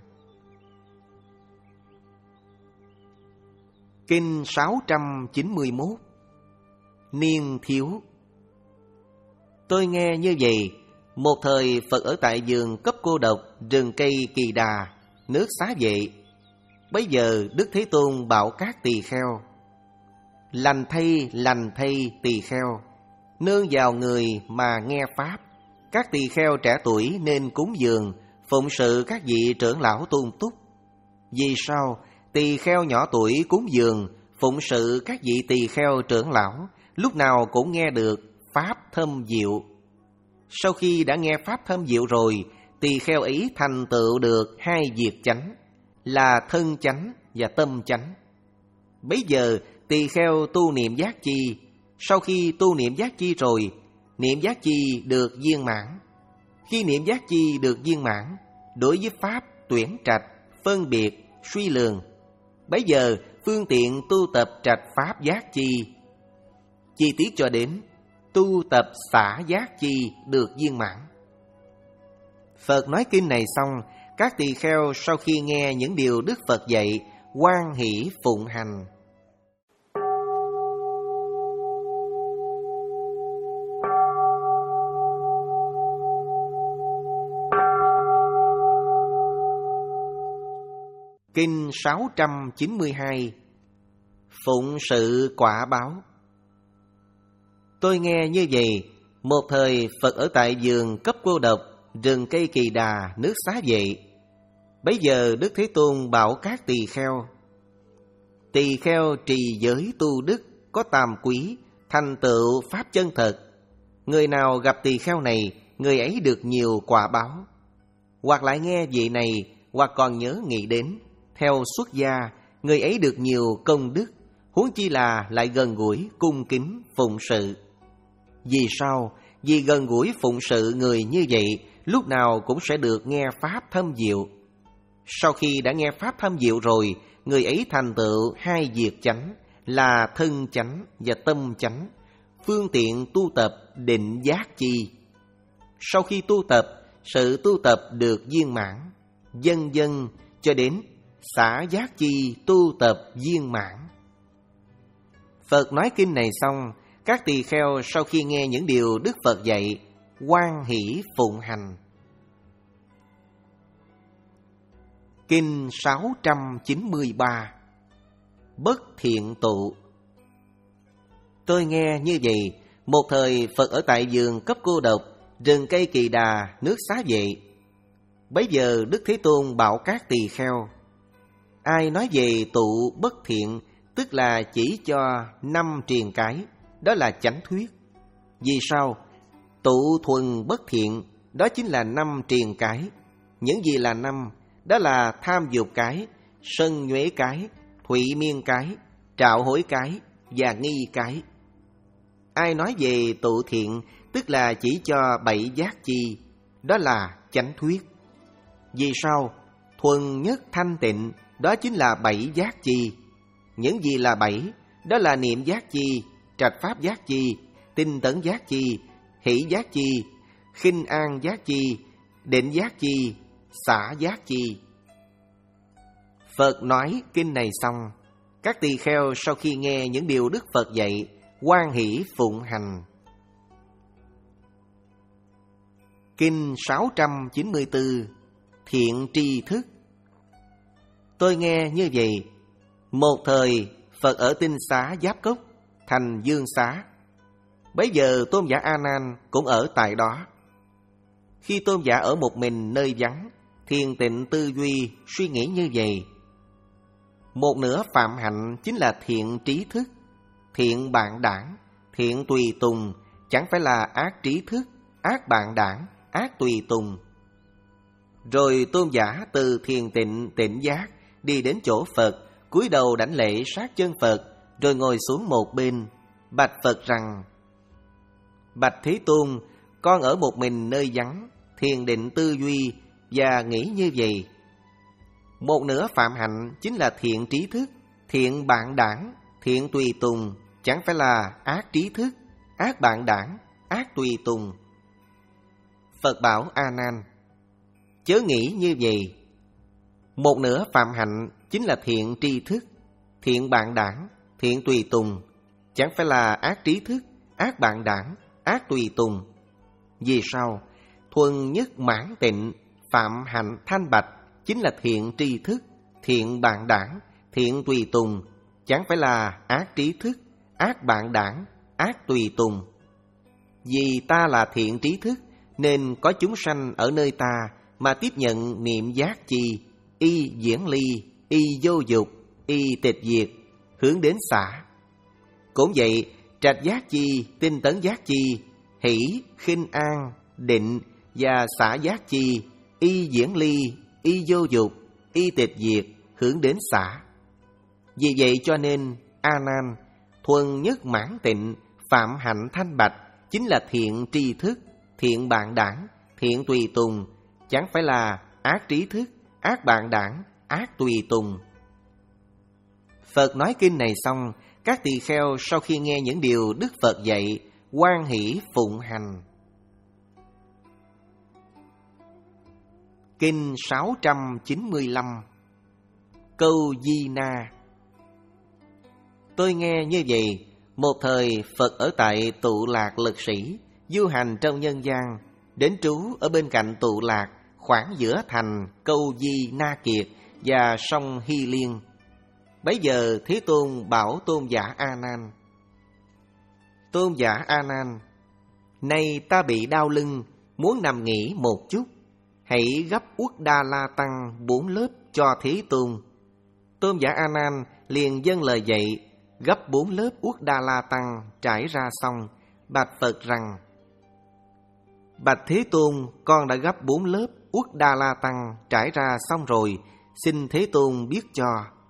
Kinh sáu trăm chín mươi mốt. Niên Thiếu. Tôi nghe như vậy, một thời Phật ở tại vườn Cấp Cô Độc, rừng cây Kỳ Đà, nước Xá Vệ. Bấy giờ Đức Thế Tôn bảo các tỳ kheo: lành thay, lành thay tỳ kheo, nương vào người mà nghe pháp. Các tỳ kheo trẻ tuổi nên cúng dường, phụng sự các vị trưởng lão tôn túc. Vì sao? Tỳ kheo nhỏ tuổi cúng dường, phụng sự các vị tỳ kheo trưởng lão, lúc nào cũng nghe được pháp thâm diệu. Sau khi đã nghe pháp thâm diệu rồi, tỳ kheo ấy thành tựu được hai việc chánh, là thân chánh và tâm chánh. Bấy giờ tỳ kheo tu niệm giác chi. Sau khi tu niệm giác chi rồi, niệm giác chi được viên mãn. Khi niệm giác chi được viên mãn, đối với pháp tuyển trạch, phân biệt, suy lường, bấy giờ phương tiện tu tập trạch pháp giác chi. Chi tiết cho đến tu tập xả giác chi được viên mãn. Phật nói kinh này xong, Các tỳ kheo sau khi nghe những điều Đức Phật dạy, hoan hỷ phụng hành. Kinh sáu trăm chín mươi hai. Phụng sự quả báo. Tôi nghe như vậy, một thời Phật ở tại vườn Cấp Cô Độc, rừng cây Kỳ Đà, nước Xá Vệ. Bấy giờ Đức Thế Tôn bảo các tỳ kheo: Tỳ kheo trì giới tu đức, có tam quý, thành tựu pháp chân thật. Người nào gặp tỳ kheo này, người ấy được nhiều quả báo. Hoặc lại nghe vị này, hoặc còn nhớ nghĩ đến, theo xuất gia, người ấy được nhiều công đức, huống chi là lại gần gũi cung kính phụng sự. Vì sao? Vì gần gũi phụng sự người như vậy, lúc nào cũng sẽ được nghe pháp thâm diệu. Sau khi đã nghe pháp thâm diệu rồi, người ấy thành tựu hai việc chánh là thân chánh và tâm chánh, phương tiện tu tập định giác chi. Sau khi tu tập, sự tu tập được viên mãn, dần dần cho đến xả giác chi tu tập viên mãn. Phật nói kinh này xong, các tỳ kheo sau khi nghe những điều Đức Phật dạy, hoan hỷ phụng hành. Kinh sáu trăm chín mươi ba. Bất thiện tụ. Tôi nghe như vậy, một thời Phật ở tại vườn Cấp Cô Độc, rừng cây Kỳ Đà, nước Xá Vệ. Bấy giờ Đức Thế Tôn bảo các tỳ kheo: Ai nói về tụ bất thiện, tức là chỉ cho năm triền cái, đó là chánh thuyết. Vì sao? Tụ thuần bất thiện, đó chính là năm triền cái. Những gì là năm? Đó là tham dục cái, sân nhuế cái, thụy miên cái, trạo hối cái và nghi cái. Ai nói về tụ thiện, tức là chỉ cho bảy giác chi, đó là chánh thuyết. Vì sao? Thuần nhất thanh tịnh, đó chính là bảy giác chi. Những gì là bảy? Đó là niệm giác chi, trạch pháp giác chi, tinh tấn giác chi, hỷ giác chi, khinh an giác chi, định giác chi, xả giác chi. Phật nói kinh này xong, các tỳ kheo sau khi nghe những điều Đức Phật dạy, hoan hỷ phụng hành. Kinh sáu trăm chín mươi tư. Thiện tri thức. Tôi nghe như vậy, một thời Phật ở Tinh Xá Giáp Cốc, thành Dương Xá. Bấy giờ Tôn giả A Nan cũng ở tại đó. Khi Tôn giả ở một mình nơi vắng, thiền tịnh tư duy, suy nghĩ như vậy: một nửa phạm hạnh chính là thiện trí thức, thiện bạn đảng, thiện tùy tùng, chẳng phải là ác trí thức, ác bạn đảng, ác tùy tùng. Rồi Tôn giả từ thiền tịnh tịnh giác đi đến chỗ Phật, cúi đầu đảnh lễ sát chân Phật, rồi ngồi xuống một bên, bạch Phật rằng: Bạch Thế Tôn, con ở một mình nơi vắng, thiền định tư duy và nghĩ như vậy. Một nửa phạm hạnh chính là thiện trí thức, thiện bạn đảng, thiện tùy tùng, chẳng phải là ác trí thức, ác bạn đảng, ác tùy tùng. Phật bảo A Nan: chớ nghĩ như vậy. Một nửa phạm hạnh chính là thiện tri thức, thiện bạn đảng, thiện tùy tùng, chẳng phải là ác trí thức, ác bạn đảng, ác tùy tùng. Vì sao? Thuần nhất mãn tịnh, phạm hạnh thanh bạch chính là thiện tri thức, thiện bạn đảng, thiện tùy tùng, chẳng phải là ác trí thức, ác bạn đảng, ác tùy tùng. Vì ta là thiện trí thức, nên có chúng sanh ở nơi ta mà tiếp nhận niệm giác chi, y diễn ly, y vô dục, y tịch diệt, hướng đến xả. Cũng vậy, trạch giác chi, tinh tấn giác chi, hỷ, khinh an, định và xả giác chi, y diễn ly, y vô dục, y tịch diệt, hướng đến xả. Vì vậy cho nên, A Nan, thuần nhất mãn tịnh, phạm hạnh thanh bạch chính là thiện tri thức, thiện bạn đảng, thiện tùy tùng, chẳng phải là ác trí thức, ác bạn đảng, ác tùy tùng. Phật nói kinh này xong, các tỳ kheo sau khi nghe những điều Đức Phật dạy, hoan hỷ phụng hành. Kinh sáu trăm chín mươi lăm. Câu Di Na. Tôi nghe như vậy, một thời Phật ở tại Tụ Lạc Lực Sĩ, du hành trong nhân gian, đến trú ở bên cạnh Tụ Lạc, khoảng giữa thành Câu Di Na Kiệt và sông Hy Liên. Bấy giờ Thế Tôn bảo Tôn giả A Nan: Tôn giả A Nan, nay ta bị đau lưng, muốn nằm nghỉ một chút, hãy gấp Uất Đa La Tăng bốn lớp cho Thế Tôn. Tôn giả A Nan liền dâng lời dạy, gấp bốn lớp Uất Đa La Tăng trải ra xong, bạch Phật rằng: Bạch Thế Tôn, con đã gấp bốn lớp Uất Đa La Tăng trải ra xong rồi, xin Thế Tôn biết cho.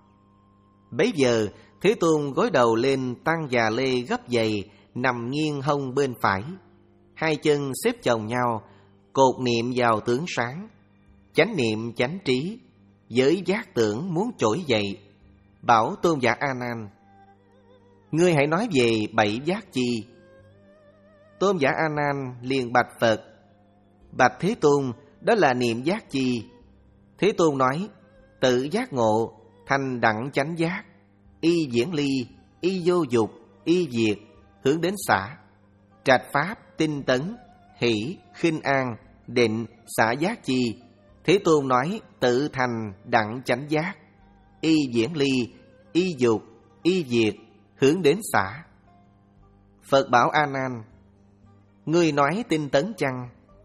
Bấy giờ Thế Tôn gối đầu lên tăng già lê gấp dày, nằm nghiêng hông bên phải, hai chân xếp chồng nhau, cột niệm vào tướng sáng, chánh niệm chánh trí, với giác tưởng muốn trỗi dậy, bảo Tôn giả A Nan: Ngươi hãy nói về bảy giác chi. Tôn giả A Nan liền bạch Phật: Bạch Thế Tôn, đó là niệm giác chi? Thế Tôn nói: Tự giác ngộ, thành đẳng chánh giác, y diễn ly, y vô dục, y diệt, hướng đến xả, trạch pháp, tinh tấn, hỷ, khinh an, định, xả giác chi? Thế Tôn nói: Tự thành đẳng chánh giác, y diễn ly, y dục, y diệt, hướng đến xả. Phật bảo A Nan: Ngươi nói tinh tấn chăng?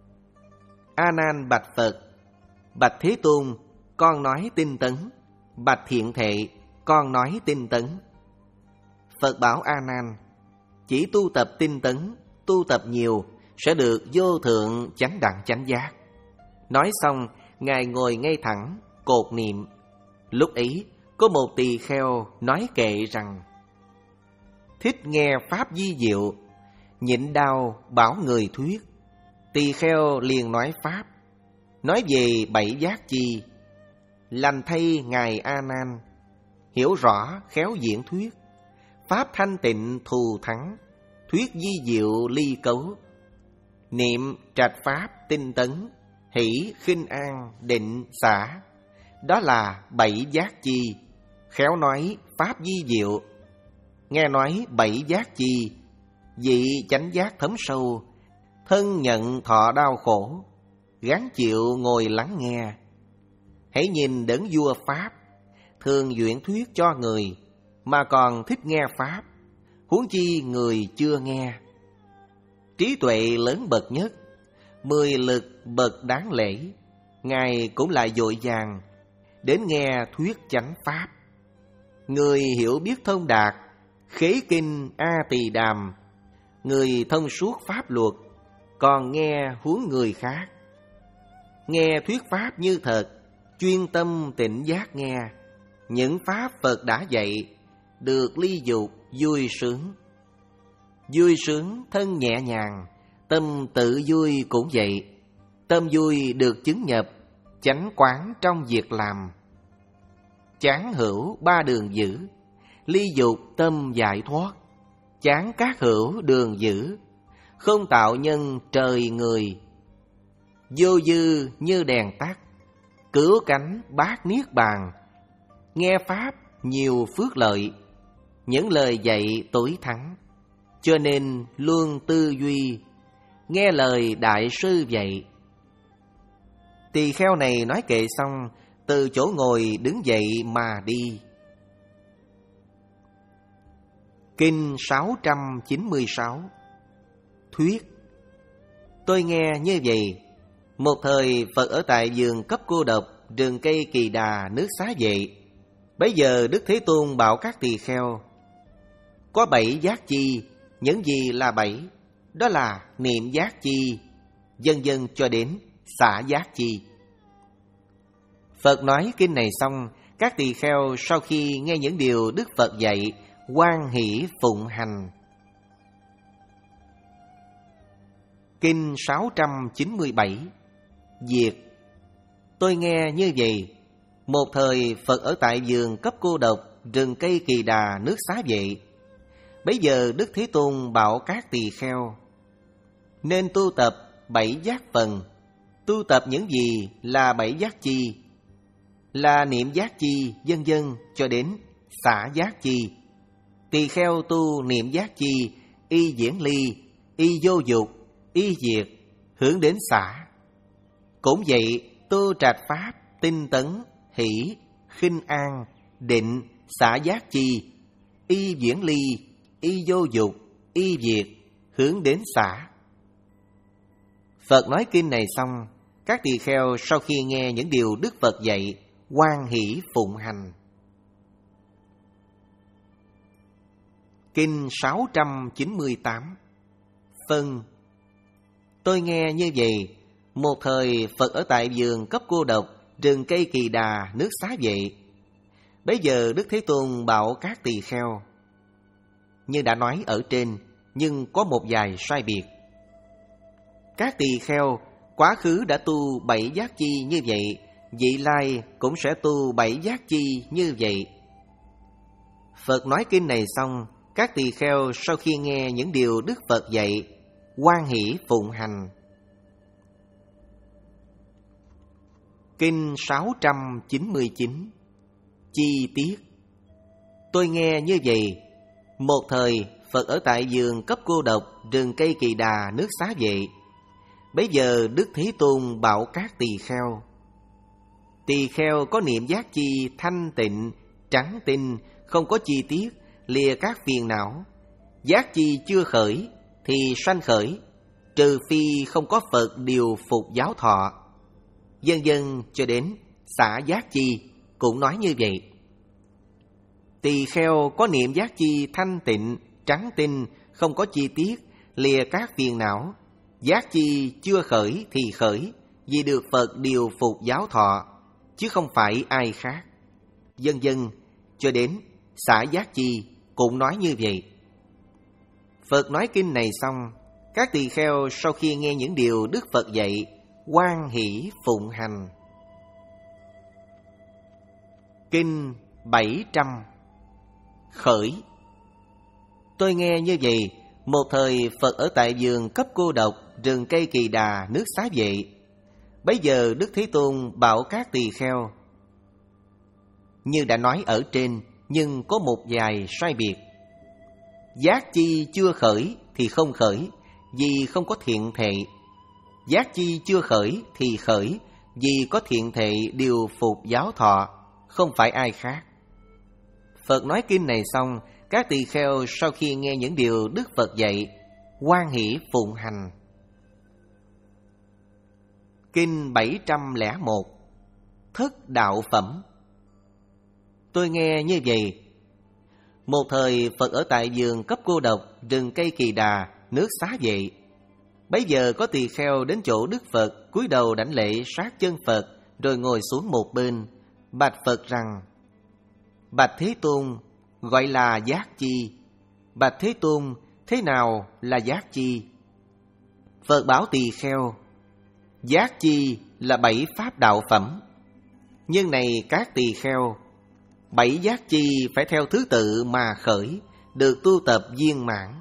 A Nan bạch Phật: Bạch Thế Tôn, con nói tinh tấn. Bạch Thiện Thệ, con nói tinh tấn. Phật bảo A Nan: Chỉ tu tập tinh tấn, tu tập nhiều sẽ được vô thượng chánh đẳng chánh giác. Nói xong, Ngài ngồi ngay thẳng, cột niệm. Lúc ấy, có một tỳ kheo nói kệ rằng: Thích nghe pháp di diệu, nhịn đau bảo người thuyết. Tỳ kheo liền nói pháp, nói về bảy giác chi. Lành thay Ngài A Nan, hiểu rõ khéo diễn thuyết, pháp thanh tịnh thù thắng, thuyết di diệu ly cấu. Niệm trạch pháp tinh tấn, hỷ khinh an định xả, đó là bảy giác chi. Khéo nói pháp di diệu, nghe nói bảy giác chi, vị chánh giác thấm sâu, thân nhận thọ đau khổ, gắng chịu ngồi lắng nghe. Hãy nhìn đấng vua pháp, thường duyện thuyết cho người, mà còn thích nghe pháp, huống chi người chưa nghe. Trí tuệ lớn bậc nhất, mười lực bậc đáng lễ, Ngài cũng lại vội vàng đến nghe thuyết chánh pháp. Người hiểu biết thông đạt, khế kinh A Tỳ Đàm, người thông suốt pháp luật, còn nghe huống người khác. Nghe thuyết pháp như thật, chuyên tâm tịnh giác nghe, những pháp Phật đã dạy, được ly dục vui sướng. Vui sướng thân nhẹ nhàng, tâm tự vui cũng vậy. Tâm vui được chứng nhập, chánh quán trong việc làm. Chán hữu ba đường giữ, ly dục tâm giải thoát. Chán các hữu đường giữ, không tạo nhân trời người. Vô dư như đèn tắt, cứu cánh bát niết bàn. Nghe pháp nhiều phước lợi, những lời dạy tối thắng. Cho nên luôn tư duy, nghe lời đại sư dạy. Tỳ kheo này nói kệ xong, từ chỗ ngồi đứng dậy mà đi. Kinh sáu trăm chín mươi sáu. Thuyết. Tôi nghe như vậy, một thời Phật ở tại vườn cấp cô độc, rừng cây Kỳ Đà, nước Xá Vệ. Bấy giờ Đức Thế Tôn bảo các tỳ kheo: Có bảy giác chi. Những gì là bảy? Đó là niệm giác chi, dần dần cho đến xả giác chi. Phật nói kinh này xong, các tỳ kheo sau khi nghe những điều Đức Phật dạy, hoan hỷ phụng hành. Kinh sáu trăm chín mươi bảy. Diệt. Tôi nghe như vậy, một thời Phật ở tại vườn cấp cô độc, rừng cây Kỳ Đà, nước Xá Vệ. Bấy giờ Đức Thế Tôn bảo các tỳ kheo: Nên tu tập bảy giác phần. tu tập những gì là bảy giác chi, là niệm giác chi, vân vân cho đến xả giác chi. Tỳ kheo tu niệm giác chi, y diễn ly, y vô dục, y diệt, hướng đến xả. Cũng vậy, tu trạch pháp, tinh tấn, hỷ, khinh an, định, xả giác chi, y diễn ly, y vô dục, y diệt, hướng đến xả. Phật nói kinh này xong, các tỳ kheo sau khi nghe những điều Đức Phật dạy, hoan hỷ phụng hành. Kinh sáu trăm chín mươi tám. Phân. Tôi nghe như vậy, một thời Phật ở tại vườn cấp cô độc, rừng cây Kỳ Đà, nước Xá Vệ. Bấy giờ Đức Thế Tôn bảo các tỳ kheo, như đã nói ở trên, nhưng có một vài sai biệt. Các tỳ kheo quá khứ đã tu bảy giác chi như vậy, vị lai cũng sẽ tu bảy giác chi như vậy. Phật nói kinh này xong, các tỳ kheo sau khi nghe những điều Đức Phật dạy, hoan hỷ phụng hành. Kinh sáu trăm chín mươi chín. Chi tiết. Tôi nghe như vậy, một thời Phật ở tại vườn cấp cô độc, rừng cây Kỳ Đà, nước Xá Vệ. Bấy giờ Đức Thế Tôn bảo các tỳ kheo, tỳ kheo có niệm giác chi thanh tịnh, trắng tinh, không có chi tiết, lìa các phiền não. Giác chi chưa khởi thì sanh khởi, trừ phi không có Phật điều phục giáo thọ. Vân vân cho đến xả giác chi cũng nói như vậy. Tỳ kheo có niệm giác chi thanh tịnh, trắng tinh, không có chi tiết, lìa các phiền não. Giác chi chưa khởi thì khởi, vì được Phật điều phục giáo thọ, chứ không phải ai khác. Vân vân cho đến xả giác chi cũng nói như vậy. Phật nói kinh này xong, các tỳ kheo sau khi nghe những điều Đức Phật dạy, hoan hỷ phụng hành. Kinh bảy trăm. Khởi. Tôi nghe như vậy, một thời Phật ở tại vườn cấp cô độc, rừng cây Kỳ Đà, nước Xá Vệ. Bấy giờ Đức Thế Tôn bảo các tỳ kheo, như đã nói ở trên, nhưng có một vài sai biệt. Giác chi chưa khởi thì không khởi, vì không có thiện thệ. Giác chi chưa khởi thì khởi, vì có thiện thệ điều phục giáo thọ, không phải ai khác. Phật nói kinh này xong, các tỳ kheo sau khi nghe những điều Đức Phật dạy, hoan hỷ phụng hành. Kinh bảy trăm lẻ một. Thất đạo phẩm. Tôi nghe như vậy, một thời Phật ở tại vườn cấp cô độc, rừng cây Kỳ Đà, nước Xá Vệ. Bấy giờ có tỳ kheo đến chỗ Đức Phật, cúi đầu đảnh lễ sát chân Phật, rồi ngồi xuống một bên, bạch Phật rằng: Bạch Thế Tôn, gọi là giác chi. Bạch Thế Tôn, thế nào là giác chi? Phật bảo tỳ kheo: Giác chi là bảy pháp đạo phẩm. Nhưng này các tỳ kheo, bảy giác chi phải theo thứ tự mà khởi, được tu tập viên mãn.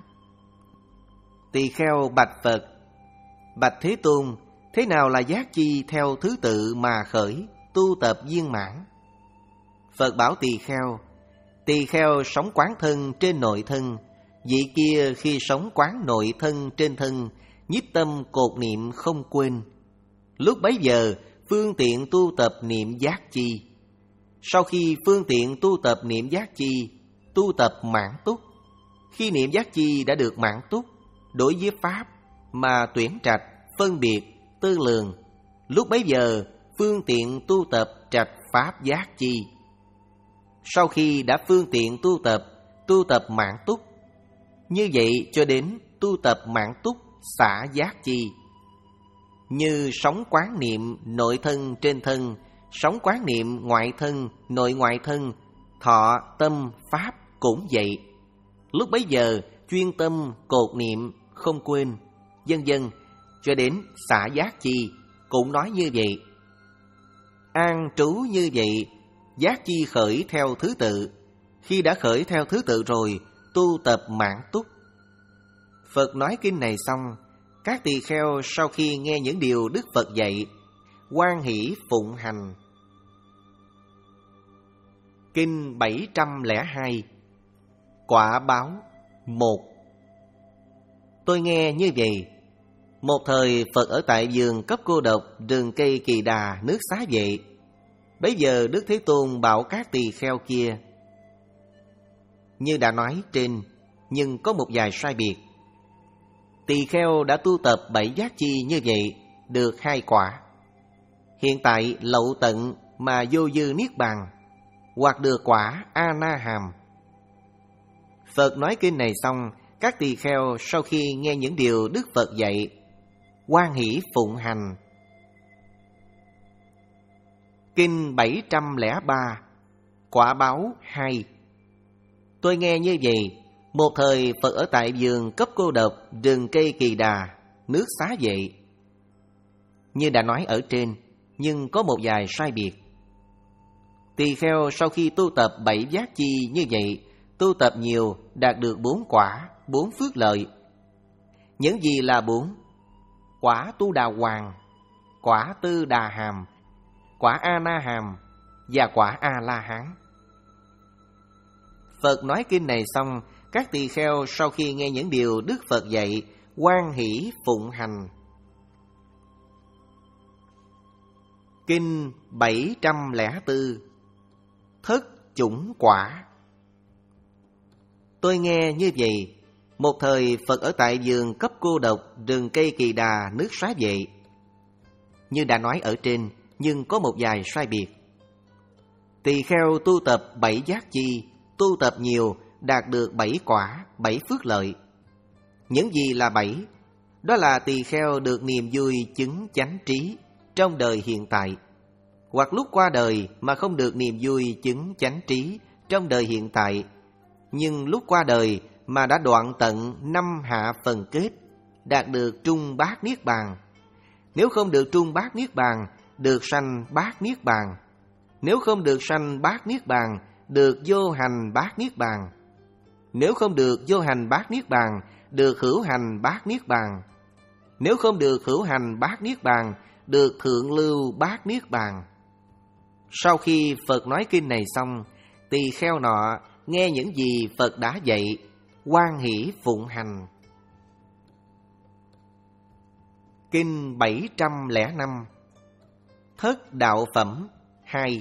Tỳ kheo bạch Phật: Bạch Thế Tôn, thế nào là giác chi theo thứ tự mà khởi, tu tập viên mãn? Phật bảo tỳ kheo: Tỳ kheo sống quán thân trên nội thân, vị kia khi sống quán nội thân trên thân, nhiếp tâm cột niệm không quên. Lúc bấy giờ phương tiện tu tập niệm giác chi. Sau khi phương tiện tu tập niệm giác chi, tu tập mãn túc. Khi niệm giác chi đã được mãn túc, đối với pháp mà tuyển trạch, phân biệt, tư lường, lúc bấy giờ phương tiện tu tập trạch pháp giác chi. Sau khi đã phương tiện tu tập, tu tập mãn túc, như vậy cho đến tu tập mãn túc xả giác chi. Như sống quán niệm nội thân trên thân, sống quán niệm ngoại thân, nội ngoại thân, thọ, tâm, pháp cũng vậy. Lúc bấy giờ chuyên tâm cột niệm không quên, vân vân cho đến xả giác chi cũng nói như vậy. An trú như vậy, giác chi khởi theo thứ tự. Khi đã khởi theo thứ tự rồi, tu tập mãn túc. Phật nói kinh này xong, các tỳ kheo sau khi nghe những điều Đức Phật dạy, hoan hỷ phụng hành. Kinh bảy trăm lẻ hai. Quả báo một. Tôi nghe như vậy. Một thời Phật ở tại vườn cấp cô độc, rừng cây Kỳ Đà, nước Xá Vệ. Bấy giờ Đức Thế Tôn bảo các tỳ kheo kia: như đã nói trên, nhưng có một vài sai biệt. Tỳ kheo đã tu tập bảy giác chi như vậy, được hai quả. Hiện tại lậu tận mà vô dư niết bàn, hoặc được quả A Na Hàm. Phật nói kinh này xong, các tỳ kheo sau khi nghe những điều Đức Phật dạy, hoan hỷ phụng hành. Kinh bảy trăm lẻ ba. Quả báo hai. Tôi nghe như vậy. Một thời Phật ở tại vườn cấp cô độc, rừng cây Kỳ Đà, nước Xá Vệ. Như đã nói ở trên, nhưng có một vài sai biệt. Tỳ kheo sau khi tu tập bảy giác chi như vậy, tu tập nhiều, đạt được bốn quả, bốn phước lợi. Những gì là bốn? Quả Tu Đà Hoàng, quả Tư Đà Hàm, quả A Na Hàm và quả A La Hán. Phật nói kinh này xong, các tỳ kheo sau khi nghe những điều Đức Phật dạy, hoan hỷ phụng hành. Kinh bảy trăm lẻ bốn. Thất chủng quả. Tôi nghe như vậy. Một thời Phật ở tại vườn cấp cô độc, rừng cây Kỳ Đà, nước Xá Vệ. Như đã nói ở trên, nhưng có một vài sai biệt. Tỳ kheo tu tập bảy giác chi, tu tập nhiều, đạt được bảy quả, bảy phước lợi. Những gì là bảy? Đó là tỳ kheo được niềm vui chứng chánh trí trong đời hiện tại, hoặc lúc qua đời mà không được niềm vui chứng chánh trí trong đời hiện tại, nhưng lúc qua đời mà đã đoạn tận năm hạ phần kết, đạt được trung bát niết bàn. Nếu không được trung bát niết bàn, được sanh bát niết bàn. Nếu không được sanh bát niết bàn, được vô hành bát niết bàn. Nếu không được vô hành bát niết bàn, được hữu hành bát niết bàn. Nếu không được hữu hành bát niết bàn, được thượng lưu bát niết bàn. Sau khi Phật nói kinh này xong, tỳ kheo nọ nghe những gì Phật đã dạy, hoan hỷ phụng hành. Kinh bảy trăm lẻ năm. Thất đạo phẩm hai.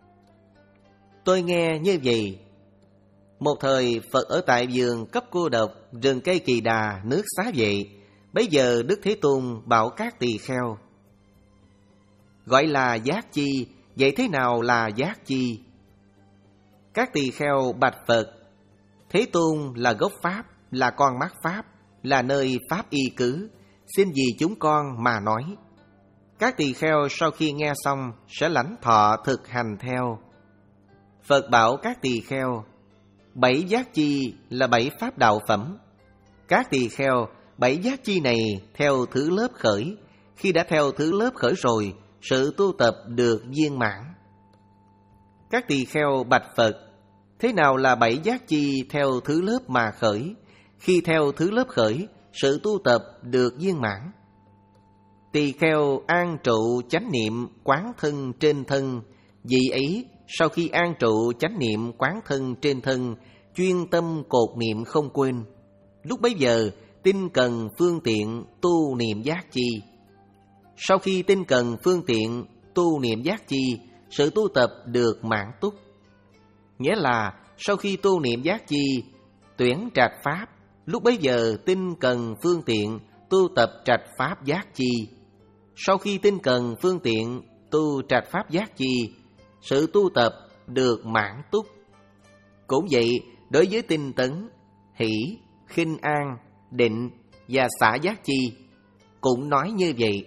Tôi nghe như vậy. Một thời Phật ở tại vườn cấp cô độc, rừng cây Kỳ Đà, nước Xá Vệ. Bấy giờ Đức Thế Tôn bảo các tỳ kheo: gọi là giác chi, vậy thế nào là giác chi? Các tỳ kheo bạch Phật: Thế Tôn là gốc Pháp, là con mắt Pháp, là nơi Pháp y cứ, xin vì chúng con mà nói. Các tỳ kheo sau khi nghe xong sẽ lãnh thọ thực hành theo. Phật bảo các tỳ kheo: bảy giác chi là bảy pháp đạo phẩm. Các tỳ kheo, bảy giác chi này theo thứ lớp khởi. Khi đã theo thứ lớp khởi rồi, sự tu tập được viên mãn. Các tỳ kheo bạch Phật: thế nào là bảy giác chi theo thứ lớp mà khởi? Khi theo thứ lớp khởi, sự tu tập được viên mãn. Tỳ kheo an trụ chánh niệm quán thân trên thân. Vì ấy, sau khi an trụ chánh niệm quán thân trên thân, chuyên tâm cột niệm không quên. Lúc bấy giờ, tinh cần phương tiện tu niệm giác chi. Sau khi tinh cần phương tiện tu niệm giác chi, sự tu tập được mãn túc. Nghĩa là sau khi tu niệm giác chi, tuyển trạch pháp, lúc bấy giờ tinh cần phương tiện tu tập trạch pháp giác chi. Sau khi tinh cần phương tiện tu trạch pháp giác chi, sự tu tập được mãn túc. Cũng vậy, đối với tinh tấn, hỷ, khinh an, định và xả giác chi, cũng nói như vậy.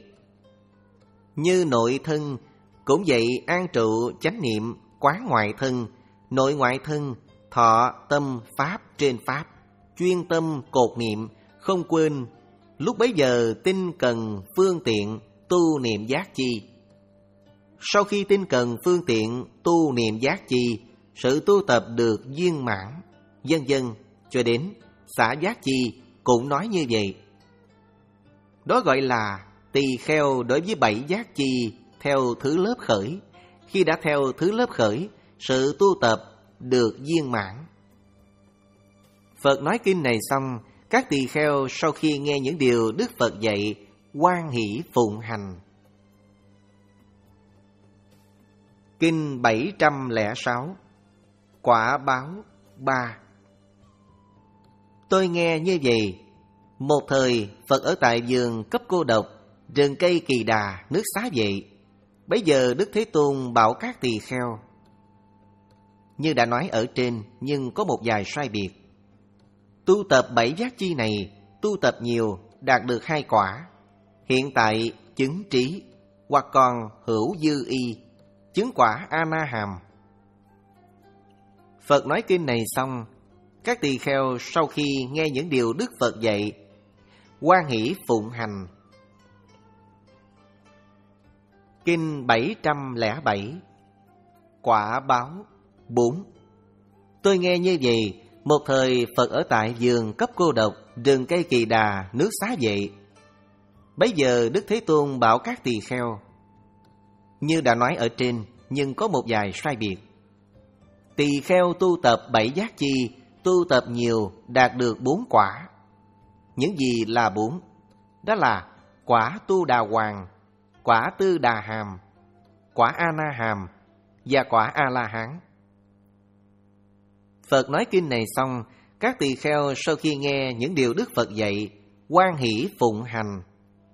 Như nội thân, cũng vậy, an trụ chánh niệm quán ngoại thân. Nội ngoại thân, thọ tâm pháp trên pháp, chuyên tâm cột niệm không quên. Lúc bấy giờ tinh cần phương tiện tu niệm giác chi. Sau khi tinh cần phương tiện tu niệm giác chi, sự tu tập được viên mãn, vân vân cho đến xả giác chi, cũng nói như vậy. Đó gọi là tỳ kheo đối với bảy giác chi theo thứ lớp khởi. Khi đã theo thứ lớp khởi, sự tu tập được viên mãn. Phật nói kinh này xong, các tỳ kheo sau khi nghe những điều Đức Phật dạy, hoan hỷ phụng hành. Kinh bảy trăm lẻ sáu. Quả báo ba. Tôi nghe như vậy. Một thời Phật ở tại vườn Cấp Cô Độc, rừng cây Kỳ Đà, nước Xá Vệ. Bấy giờ Đức Thế Tôn bảo các tỳ kheo. Như đã nói ở trên, nhưng có một vài sai biệt. Tu tập bảy giác chi này, tu tập nhiều, đạt được hai quả. Hiện tại chứng trí, hoặc còn hữu dư y, chứng quả A-na-hàm. Phật nói kinh này xong, các tỳ kheo sau khi nghe những điều Đức Phật dạy, hoan hỷ phụng hành. Kinh bảy trăm lẻ bảy. Quả báo bốn. Tôi nghe như vậy. Một thời Phật ở tại vườn Cấp Cô Độc, rừng cây Kỳ Đà, nước Xá Vệ. Bấy giờ Đức Thế Tôn bảo các tỳ kheo. Như đã nói ở trên, nhưng có một vài sai biệt. Tỳ kheo tu tập bảy giác chi, tu tập nhiều, đạt được bốn quả. Những gì là bốn? Đó là quả Tu Đà Hoàng, quả Tư Đà Hàm, quả A-na-hàm và quả A-la-hán. Phật nói kinh này xong, các tỳ kheo sau khi nghe những điều Đức Phật dạy, hoan hỷ phụng hành.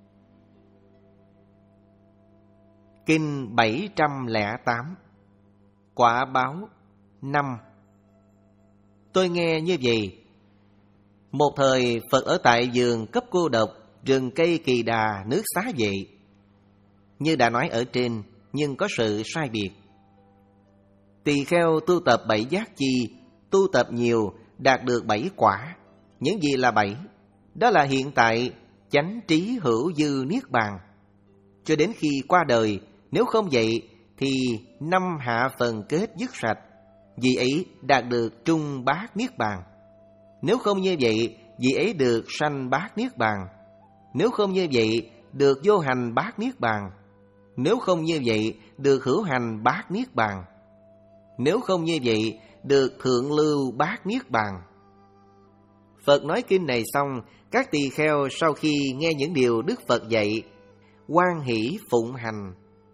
Kinh bảy trăm lẻ tám. Quả báo năm. Tôi nghe như vậy. Một thời Phật ở tại vườn Cấp Cô Độc, rừng cây Kỳ Đà, nước Xá Vệ. Như đã nói ở trên, nhưng có sự sai biệt. Tỳ kheo tu tập bảy giác chi, tu tập nhiều, đạt được bảy quả. Những gì là bảy? Đó là hiện tại, chánh trí hữu dư niết bàn. Cho đến khi qua đời, nếu không vậy, thì năm hạ phần kết dứt sạch. Vì ấy đạt được trung bát niết bàn. Nếu không như vậy, vì ấy được sanh bát niết bàn. Nếu không như vậy, được vô hành bát niết bàn. Nếu không như vậy, được hữu hành bát niết bàn. Nếu không như vậy, được thượng lưu bát niết bàn. Phật nói kinh này xong, các tỳ kheo sau khi nghe những điều Đức Phật dạy, hoan hỷ phụng hành.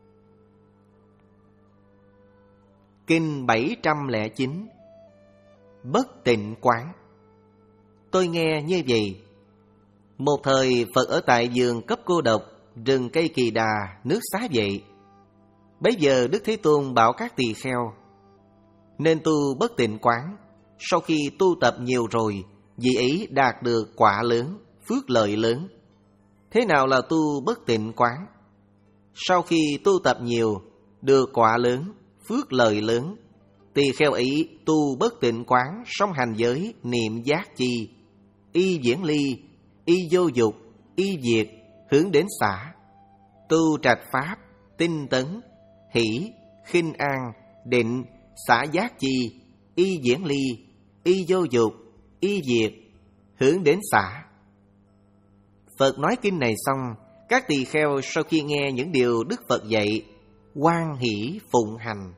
Kinh bảy trăm lẻ chín. Bất tịnh quán. Tôi nghe như vậy. Một thời Phật ở tại vườn Cấp Cô Độc, rừng cây Kỳ Đà, nước Xá Vệ. Bấy giờ Đức Thế Tôn bảo các tỳ kheo nên tu bất tịnh quán. Sau khi tu tập nhiều rồi, vì ấy đạt được quả lớn, phước lợi lớn. Thế nào là tu bất tịnh quán? Sau khi tu tập nhiều, được quả lớn, phước lợi lớn, tỳ kheo ấy tu bất tịnh quán, song hành giới, niệm giác chi, y diễn ly, y vô dục, y diệt, hướng đến xả, tu trạch pháp, tinh tấn, hỷ, khinh an, định, xả giác chi, y diễn ly, y vô dục, y diệt, hướng đến xả. Phật nói kinh này xong, các tỳ kheo sau khi nghe những điều Đức Phật dạy, hoan hỷ phụng hành.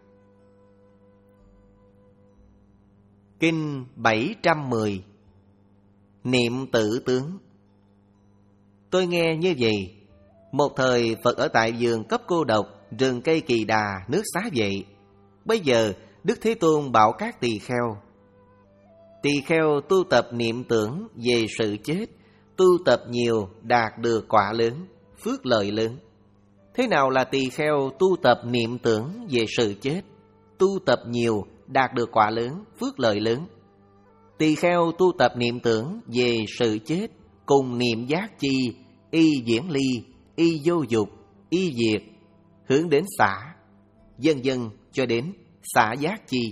Kinh bảy trăm mười. Niệm tự tướng. Tôi nghe như vậy. Một thời Phật ở tại vườn Cấp Cô Độc, rừng cây Kỳ Đà, nước Xá Vệ. Bây giờ Đức Thế Tôn bảo các tỳ kheo. Tỳ kheo tu tập niệm tưởng về sự chết, tu tập nhiều đạt được quả lớn, phước lợi lớn. Thế nào là tỳ kheo tu tập niệm tưởng về sự chết, tu tập nhiều đạt được quả lớn, phước lợi lớn? Tỳ kheo tu tập niệm tưởng về sự chết cùng niệm giác chi, y diễn ly, y vô dục, y diệt, hướng đến xả, vân vân cho đến xả giác chi.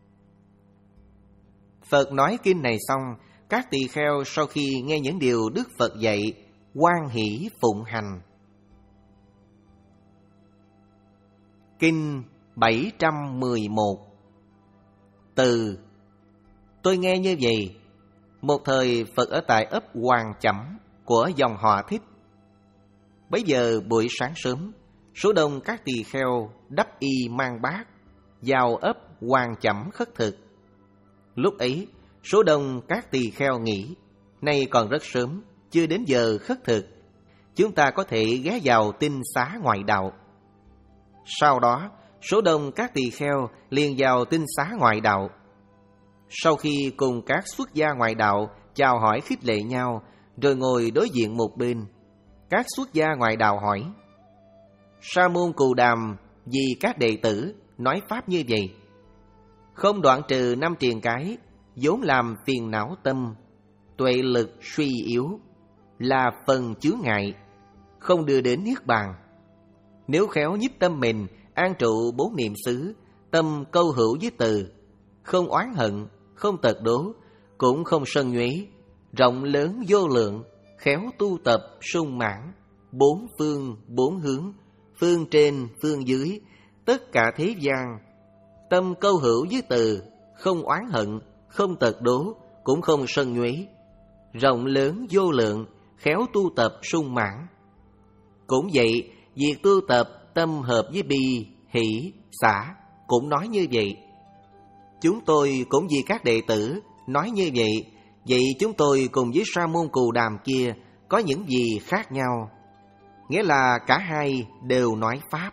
Phật nói kinh này xong, các tỳ kheo sau khi nghe những điều Đức Phật dạy, hoan hỷ phụng hành. Kinh bảy trăm mười một. Từ. Tôi nghe như vậy. Một thời Phật ở tại ấp Hoàng Chẩm của dòng họ Thích. Bấy giờ buổi sáng sớm, số đông các tỳ kheo đắp y mang bát, vào ấp hoàn chẩm khất thực. Lúc ấy, số đông các tỳ kheo nghĩ, nay còn rất sớm, chưa đến giờ khất thực, chúng ta có thể ghé vào tinh xá ngoại đạo. Sau đó, số đông các tỳ kheo liền vào tinh xá ngoại đạo. Sau khi cùng các xuất gia ngoại đạo chào hỏi khích lệ nhau, rồi ngồi đối diện một bên, các xuất gia ngoại đạo hỏi: Sa môn Cù Đàm vì các đệ tử nói pháp như vậy, không đoạn trừ năm triền cái, vốn làm phiền não tâm, tuệ lực suy yếu, là phần chướng ngại, không đưa đến niết bàn. Nếu khéo nhiếp tâm mình an trụ bốn niệm xứ, tâm câu hữu với từ, không oán hận, không tật đố, cũng không sân nhuế, rộng lớn vô lượng, khéo tu tập sung mãn, bốn phương bốn hướng, phương trên phương dưới, tất cả thế gian, tâm câu hữu với từ, không oán hận, không tật đố, cũng không sân nhuế, rộng lớn vô lượng, khéo tu tập sung mãn. Cũng vậy, việc tu tập tâm hợp với bi, hỷ, xả cũng nói như vậy. Chúng tôi cũng vì các đệ tử nói như vậy. Vậy chúng tôi cùng với Sa môn Cù Đàm kia có những gì khác nhau? Nghĩa là cả hai đều nói pháp.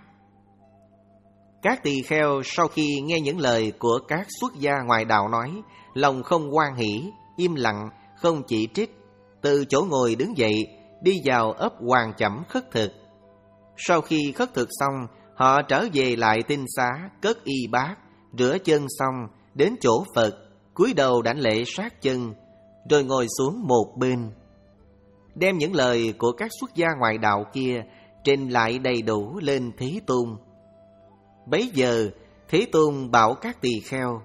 Các tỳ kheo sau khi nghe những lời của các xuất gia ngoại đạo nói, lòng không hoan hỷ, im lặng, không chỉ trích, từ chỗ ngồi đứng dậy, đi vào ấp hoàn chẩm khất thực. Sau khi khất thực xong, họ trở về lại tinh xá, cất y bát, rửa chân xong, đến chỗ Phật, cúi đầu đảnh lễ sát chân, rồi ngồi xuống một bên, đem những lời của các xuất gia ngoại đạo kia trình lại đầy đủ lên Thế Tôn. Bấy giờ Thế Tôn bảo các tỳ kheo: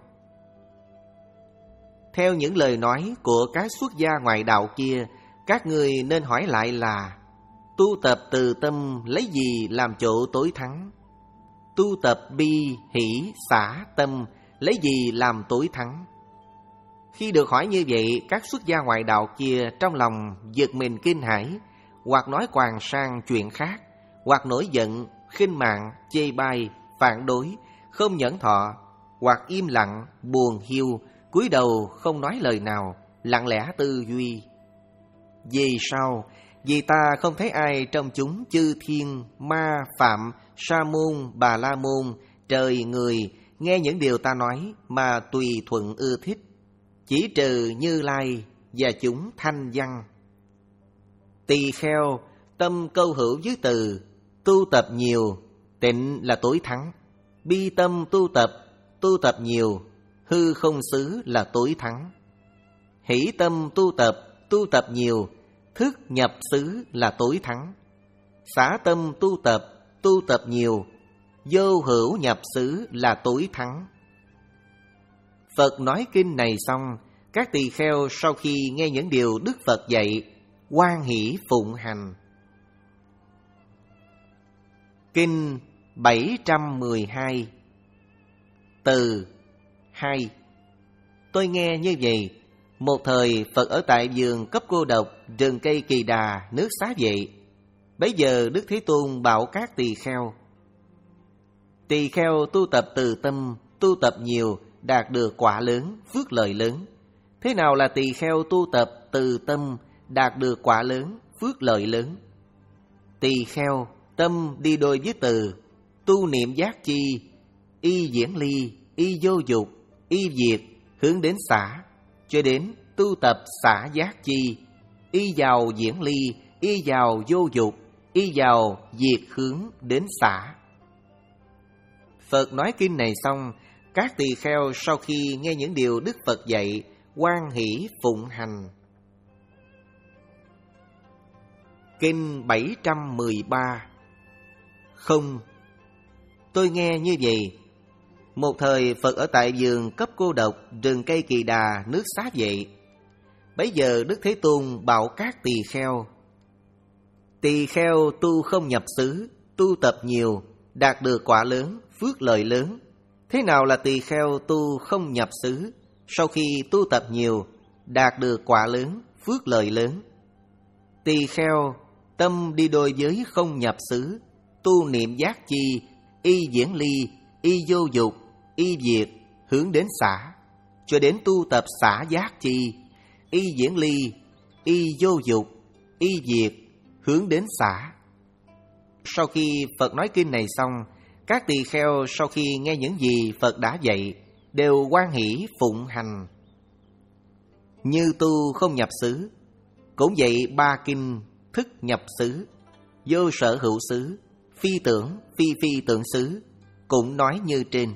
Theo những lời nói của các xuất gia ngoại đạo kia, các ngươi nên hỏi lại là: tu tập từ tâm lấy gì làm chỗ tối thắng? Tu tập bi, hỷ, xả, tâm lấy gì làm tối thắng? Khi được hỏi như vậy, các xuất gia ngoại đạo kia trong lòng giật mình kinh hãi, hoặc nói quàng sang chuyện khác, hoặc nổi giận, khinh mạng, chê bai, phản đối, không nhẫn thọ, hoặc im lặng, buồn hiu, cúi đầu không nói lời nào, lặng lẽ tư duy. Vì sao? Vì ta không thấy ai trong chúng chư thiên, ma, phạm, sa môn, bà la môn, trời, người nghe những điều ta nói mà tùy thuận ưa thích, chỉ trừ Như Lai và chúng thanh văn. Tỳ kheo tâm câu hữu với từ, tu tập nhiều, tịnh là tối thắng. Bi tâm tu tập, tu tập nhiều, hư không xứ là tối thắng. Hỷ tâm tu tập, tu tập nhiều, thức nhập xứ là tối thắng. Xả tâm tu tập, tu tập nhiều, vô hữu nhập xứ là tối thắng. Phật nói kinh này xong, các tỳ kheo sau khi nghe những điều Đức Phật dạy, hoan hỷ phụng hành. Kinh bảy trăm mười hai. Từ hai. Tôi nghe như vậy, một thời Phật ở tại vườn Cấp Cô Độc, rừng cây Kỳ Đà, nước Xá Vệ. Bấy giờ Đức Thế Tôn bảo các tỳ kheo: Tỳ kheo tu tập từ tâm, tu tập nhiều, đạt được quả lớn, phước lợi lớn. Thế nào là tỳ kheo tu tập từ tâm, đạt được quả lớn, phước lợi lớn? Tỳ kheo tâm đi đôi với từ, tu niệm giác chi, y diễn ly, y vô dục, y diệt, hướng đến xả, cho đến tu tập xả giác chi, y vào diễn ly, y vào vô dục, y vào diệt, hướng đến xả. Phật nói kinh này xong, các tỳ kheo sau khi nghe những điều Đức Phật dạy, hoan hỷ phụng hành. Kinh bảy trăm mười ba. Không. Tôi nghe như vậy, một thời Phật ở tại vườn Cấp Cô Độc, rừng cây Kỳ Đà, nước Xá Vệ. Bấy giờ Đức Thế Tôn bảo các tỳ kheo: Tỳ kheo tu không nhập xứ, tu tập nhiều, đạt được quả lớn, phước lợi lớn. Thế nào là tỳ kheo tu không nhập xứ, sau khi tu tập nhiều, đạt được quả lớn, phước lợi lớn? Tỳ kheo tâm đi đôi với không nhập xứ, tu niệm giác chi, y diễn ly, y vô dục, y diệt, hướng đến xả, cho đến tu tập xả giác chi, y diễn ly, y vô dục, y diệt, hướng đến xả. Sau khi Phật nói kinh này xong, các tỳ kheo sau khi nghe những gì Phật đã dạy đều hoan hỷ phụng hành. Như tu không nhập xứ, cũng vậy ba kinh thức nhập xứ, vô sở hữu xứ, phi tưởng, phi phi tưởng xứ, cũng nói như trên.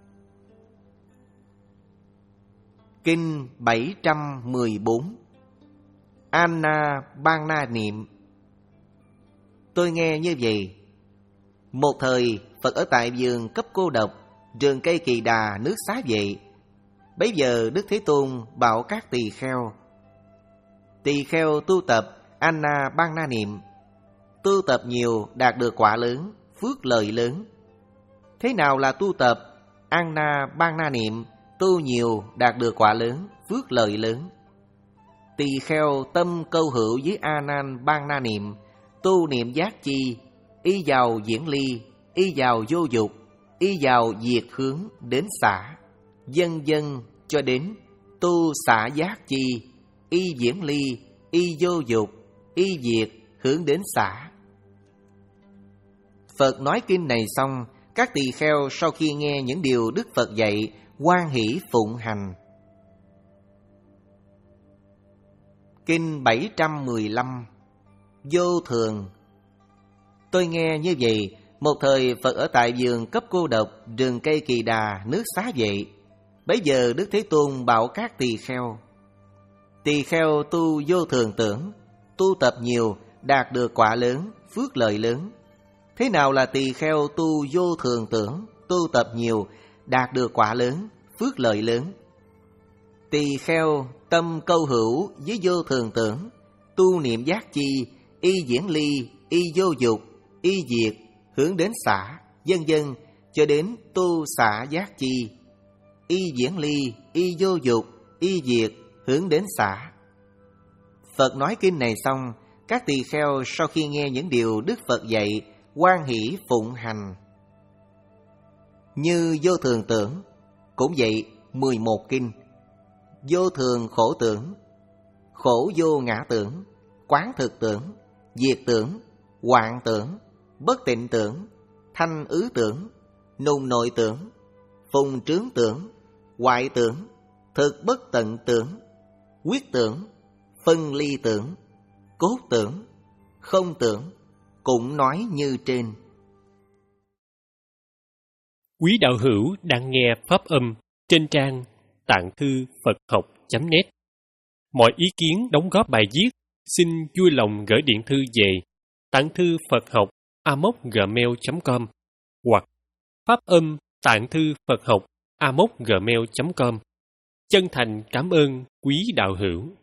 Kinh bảy trăm mười bốn Anna Ban Na Niệm. Tôi nghe như vậy. Một thời Phật ở tại vườn cấp cô độc, rừng cây Kỳ Đà, nước Xá Vệ. Bấy giờ Đức Thế Tôn bảo các tỳ kheo: tỳ kheo tu tập Anna Ban Na Niệm, tu tập nhiều đạt được quả lớn, phước lợi lớn. Thế nào là tu tập Anna Ban Na Niệm, tu nhiều đạt được quả lớn, phước lợi lớn? Tỳ kheo tâm câu hữu với A Nan Ban Na Niệm, tu niệm giác chi, y vào diễn ly, y vào vô dục, y vào diệt hướng đến xả, dân dân cho đến tu xả giác chi, y diễn ly, y vô dục, y diệt hướng đến xả. Phật nói kinh này xong, các tỳ kheo sau khi nghe những điều Đức Phật dạy, hoan hỷ phụng hành. Kinh bảy trăm mười lăm Vô thường. Tôi nghe như vậy. Một thời Phật ở tại vườn cấp cô độc, rừng cây Kỳ Đà, nước Xá Vệ. Bấy giờ Đức Thế Tôn bảo các tỳ kheo: tỳ kheo tu vô thường tưởng, tu tập nhiều đạt được quả lớn, phước lợi lớn. Thế nào là tỳ kheo tu vô thường tưởng, tu tập nhiều đạt được quả lớn, phước lợi lớn? Tỳ kheo tâm câu hữu với vô thường tưởng, tu niệm giác chi, y diễn ly, y vô dục, y diệt, hướng đến xả, dân dân cho đến tu xả giác chi, y diễn ly, y vô dục, y diệt, hướng đến xả. Phật nói kinh này xong, các tỳ kheo sau khi nghe những điều Đức Phật dạy, hoan hỷ phụng hành. Như vô thường tưởng, cũng vậy mười một kinh. Vô thường khổ tưởng, khổ vô ngã tưởng, quán thực tưởng, diệt tưởng, hoạn tưởng, bất tịnh tưởng, thanh ứ tưởng, nùng nội tưởng, phùng trướng tưởng, hoại tưởng, thực bất tận tưởng, quyết tưởng, phân ly tưởng, cốt tưởng, không tưởng, cũng nói như trên. Quý đạo hữu đang nghe pháp âm trên trang tạng thư Phật học chấm net. Mọi ý kiến đóng góp bài viết xin vui lòng gửi điện thư về tạng thư Phật học a m o c gmail chấm com hoặc pháp âm tạng thư Phật học a m o c gmail chấm com. Chân thành cảm ơn quý đạo hữu.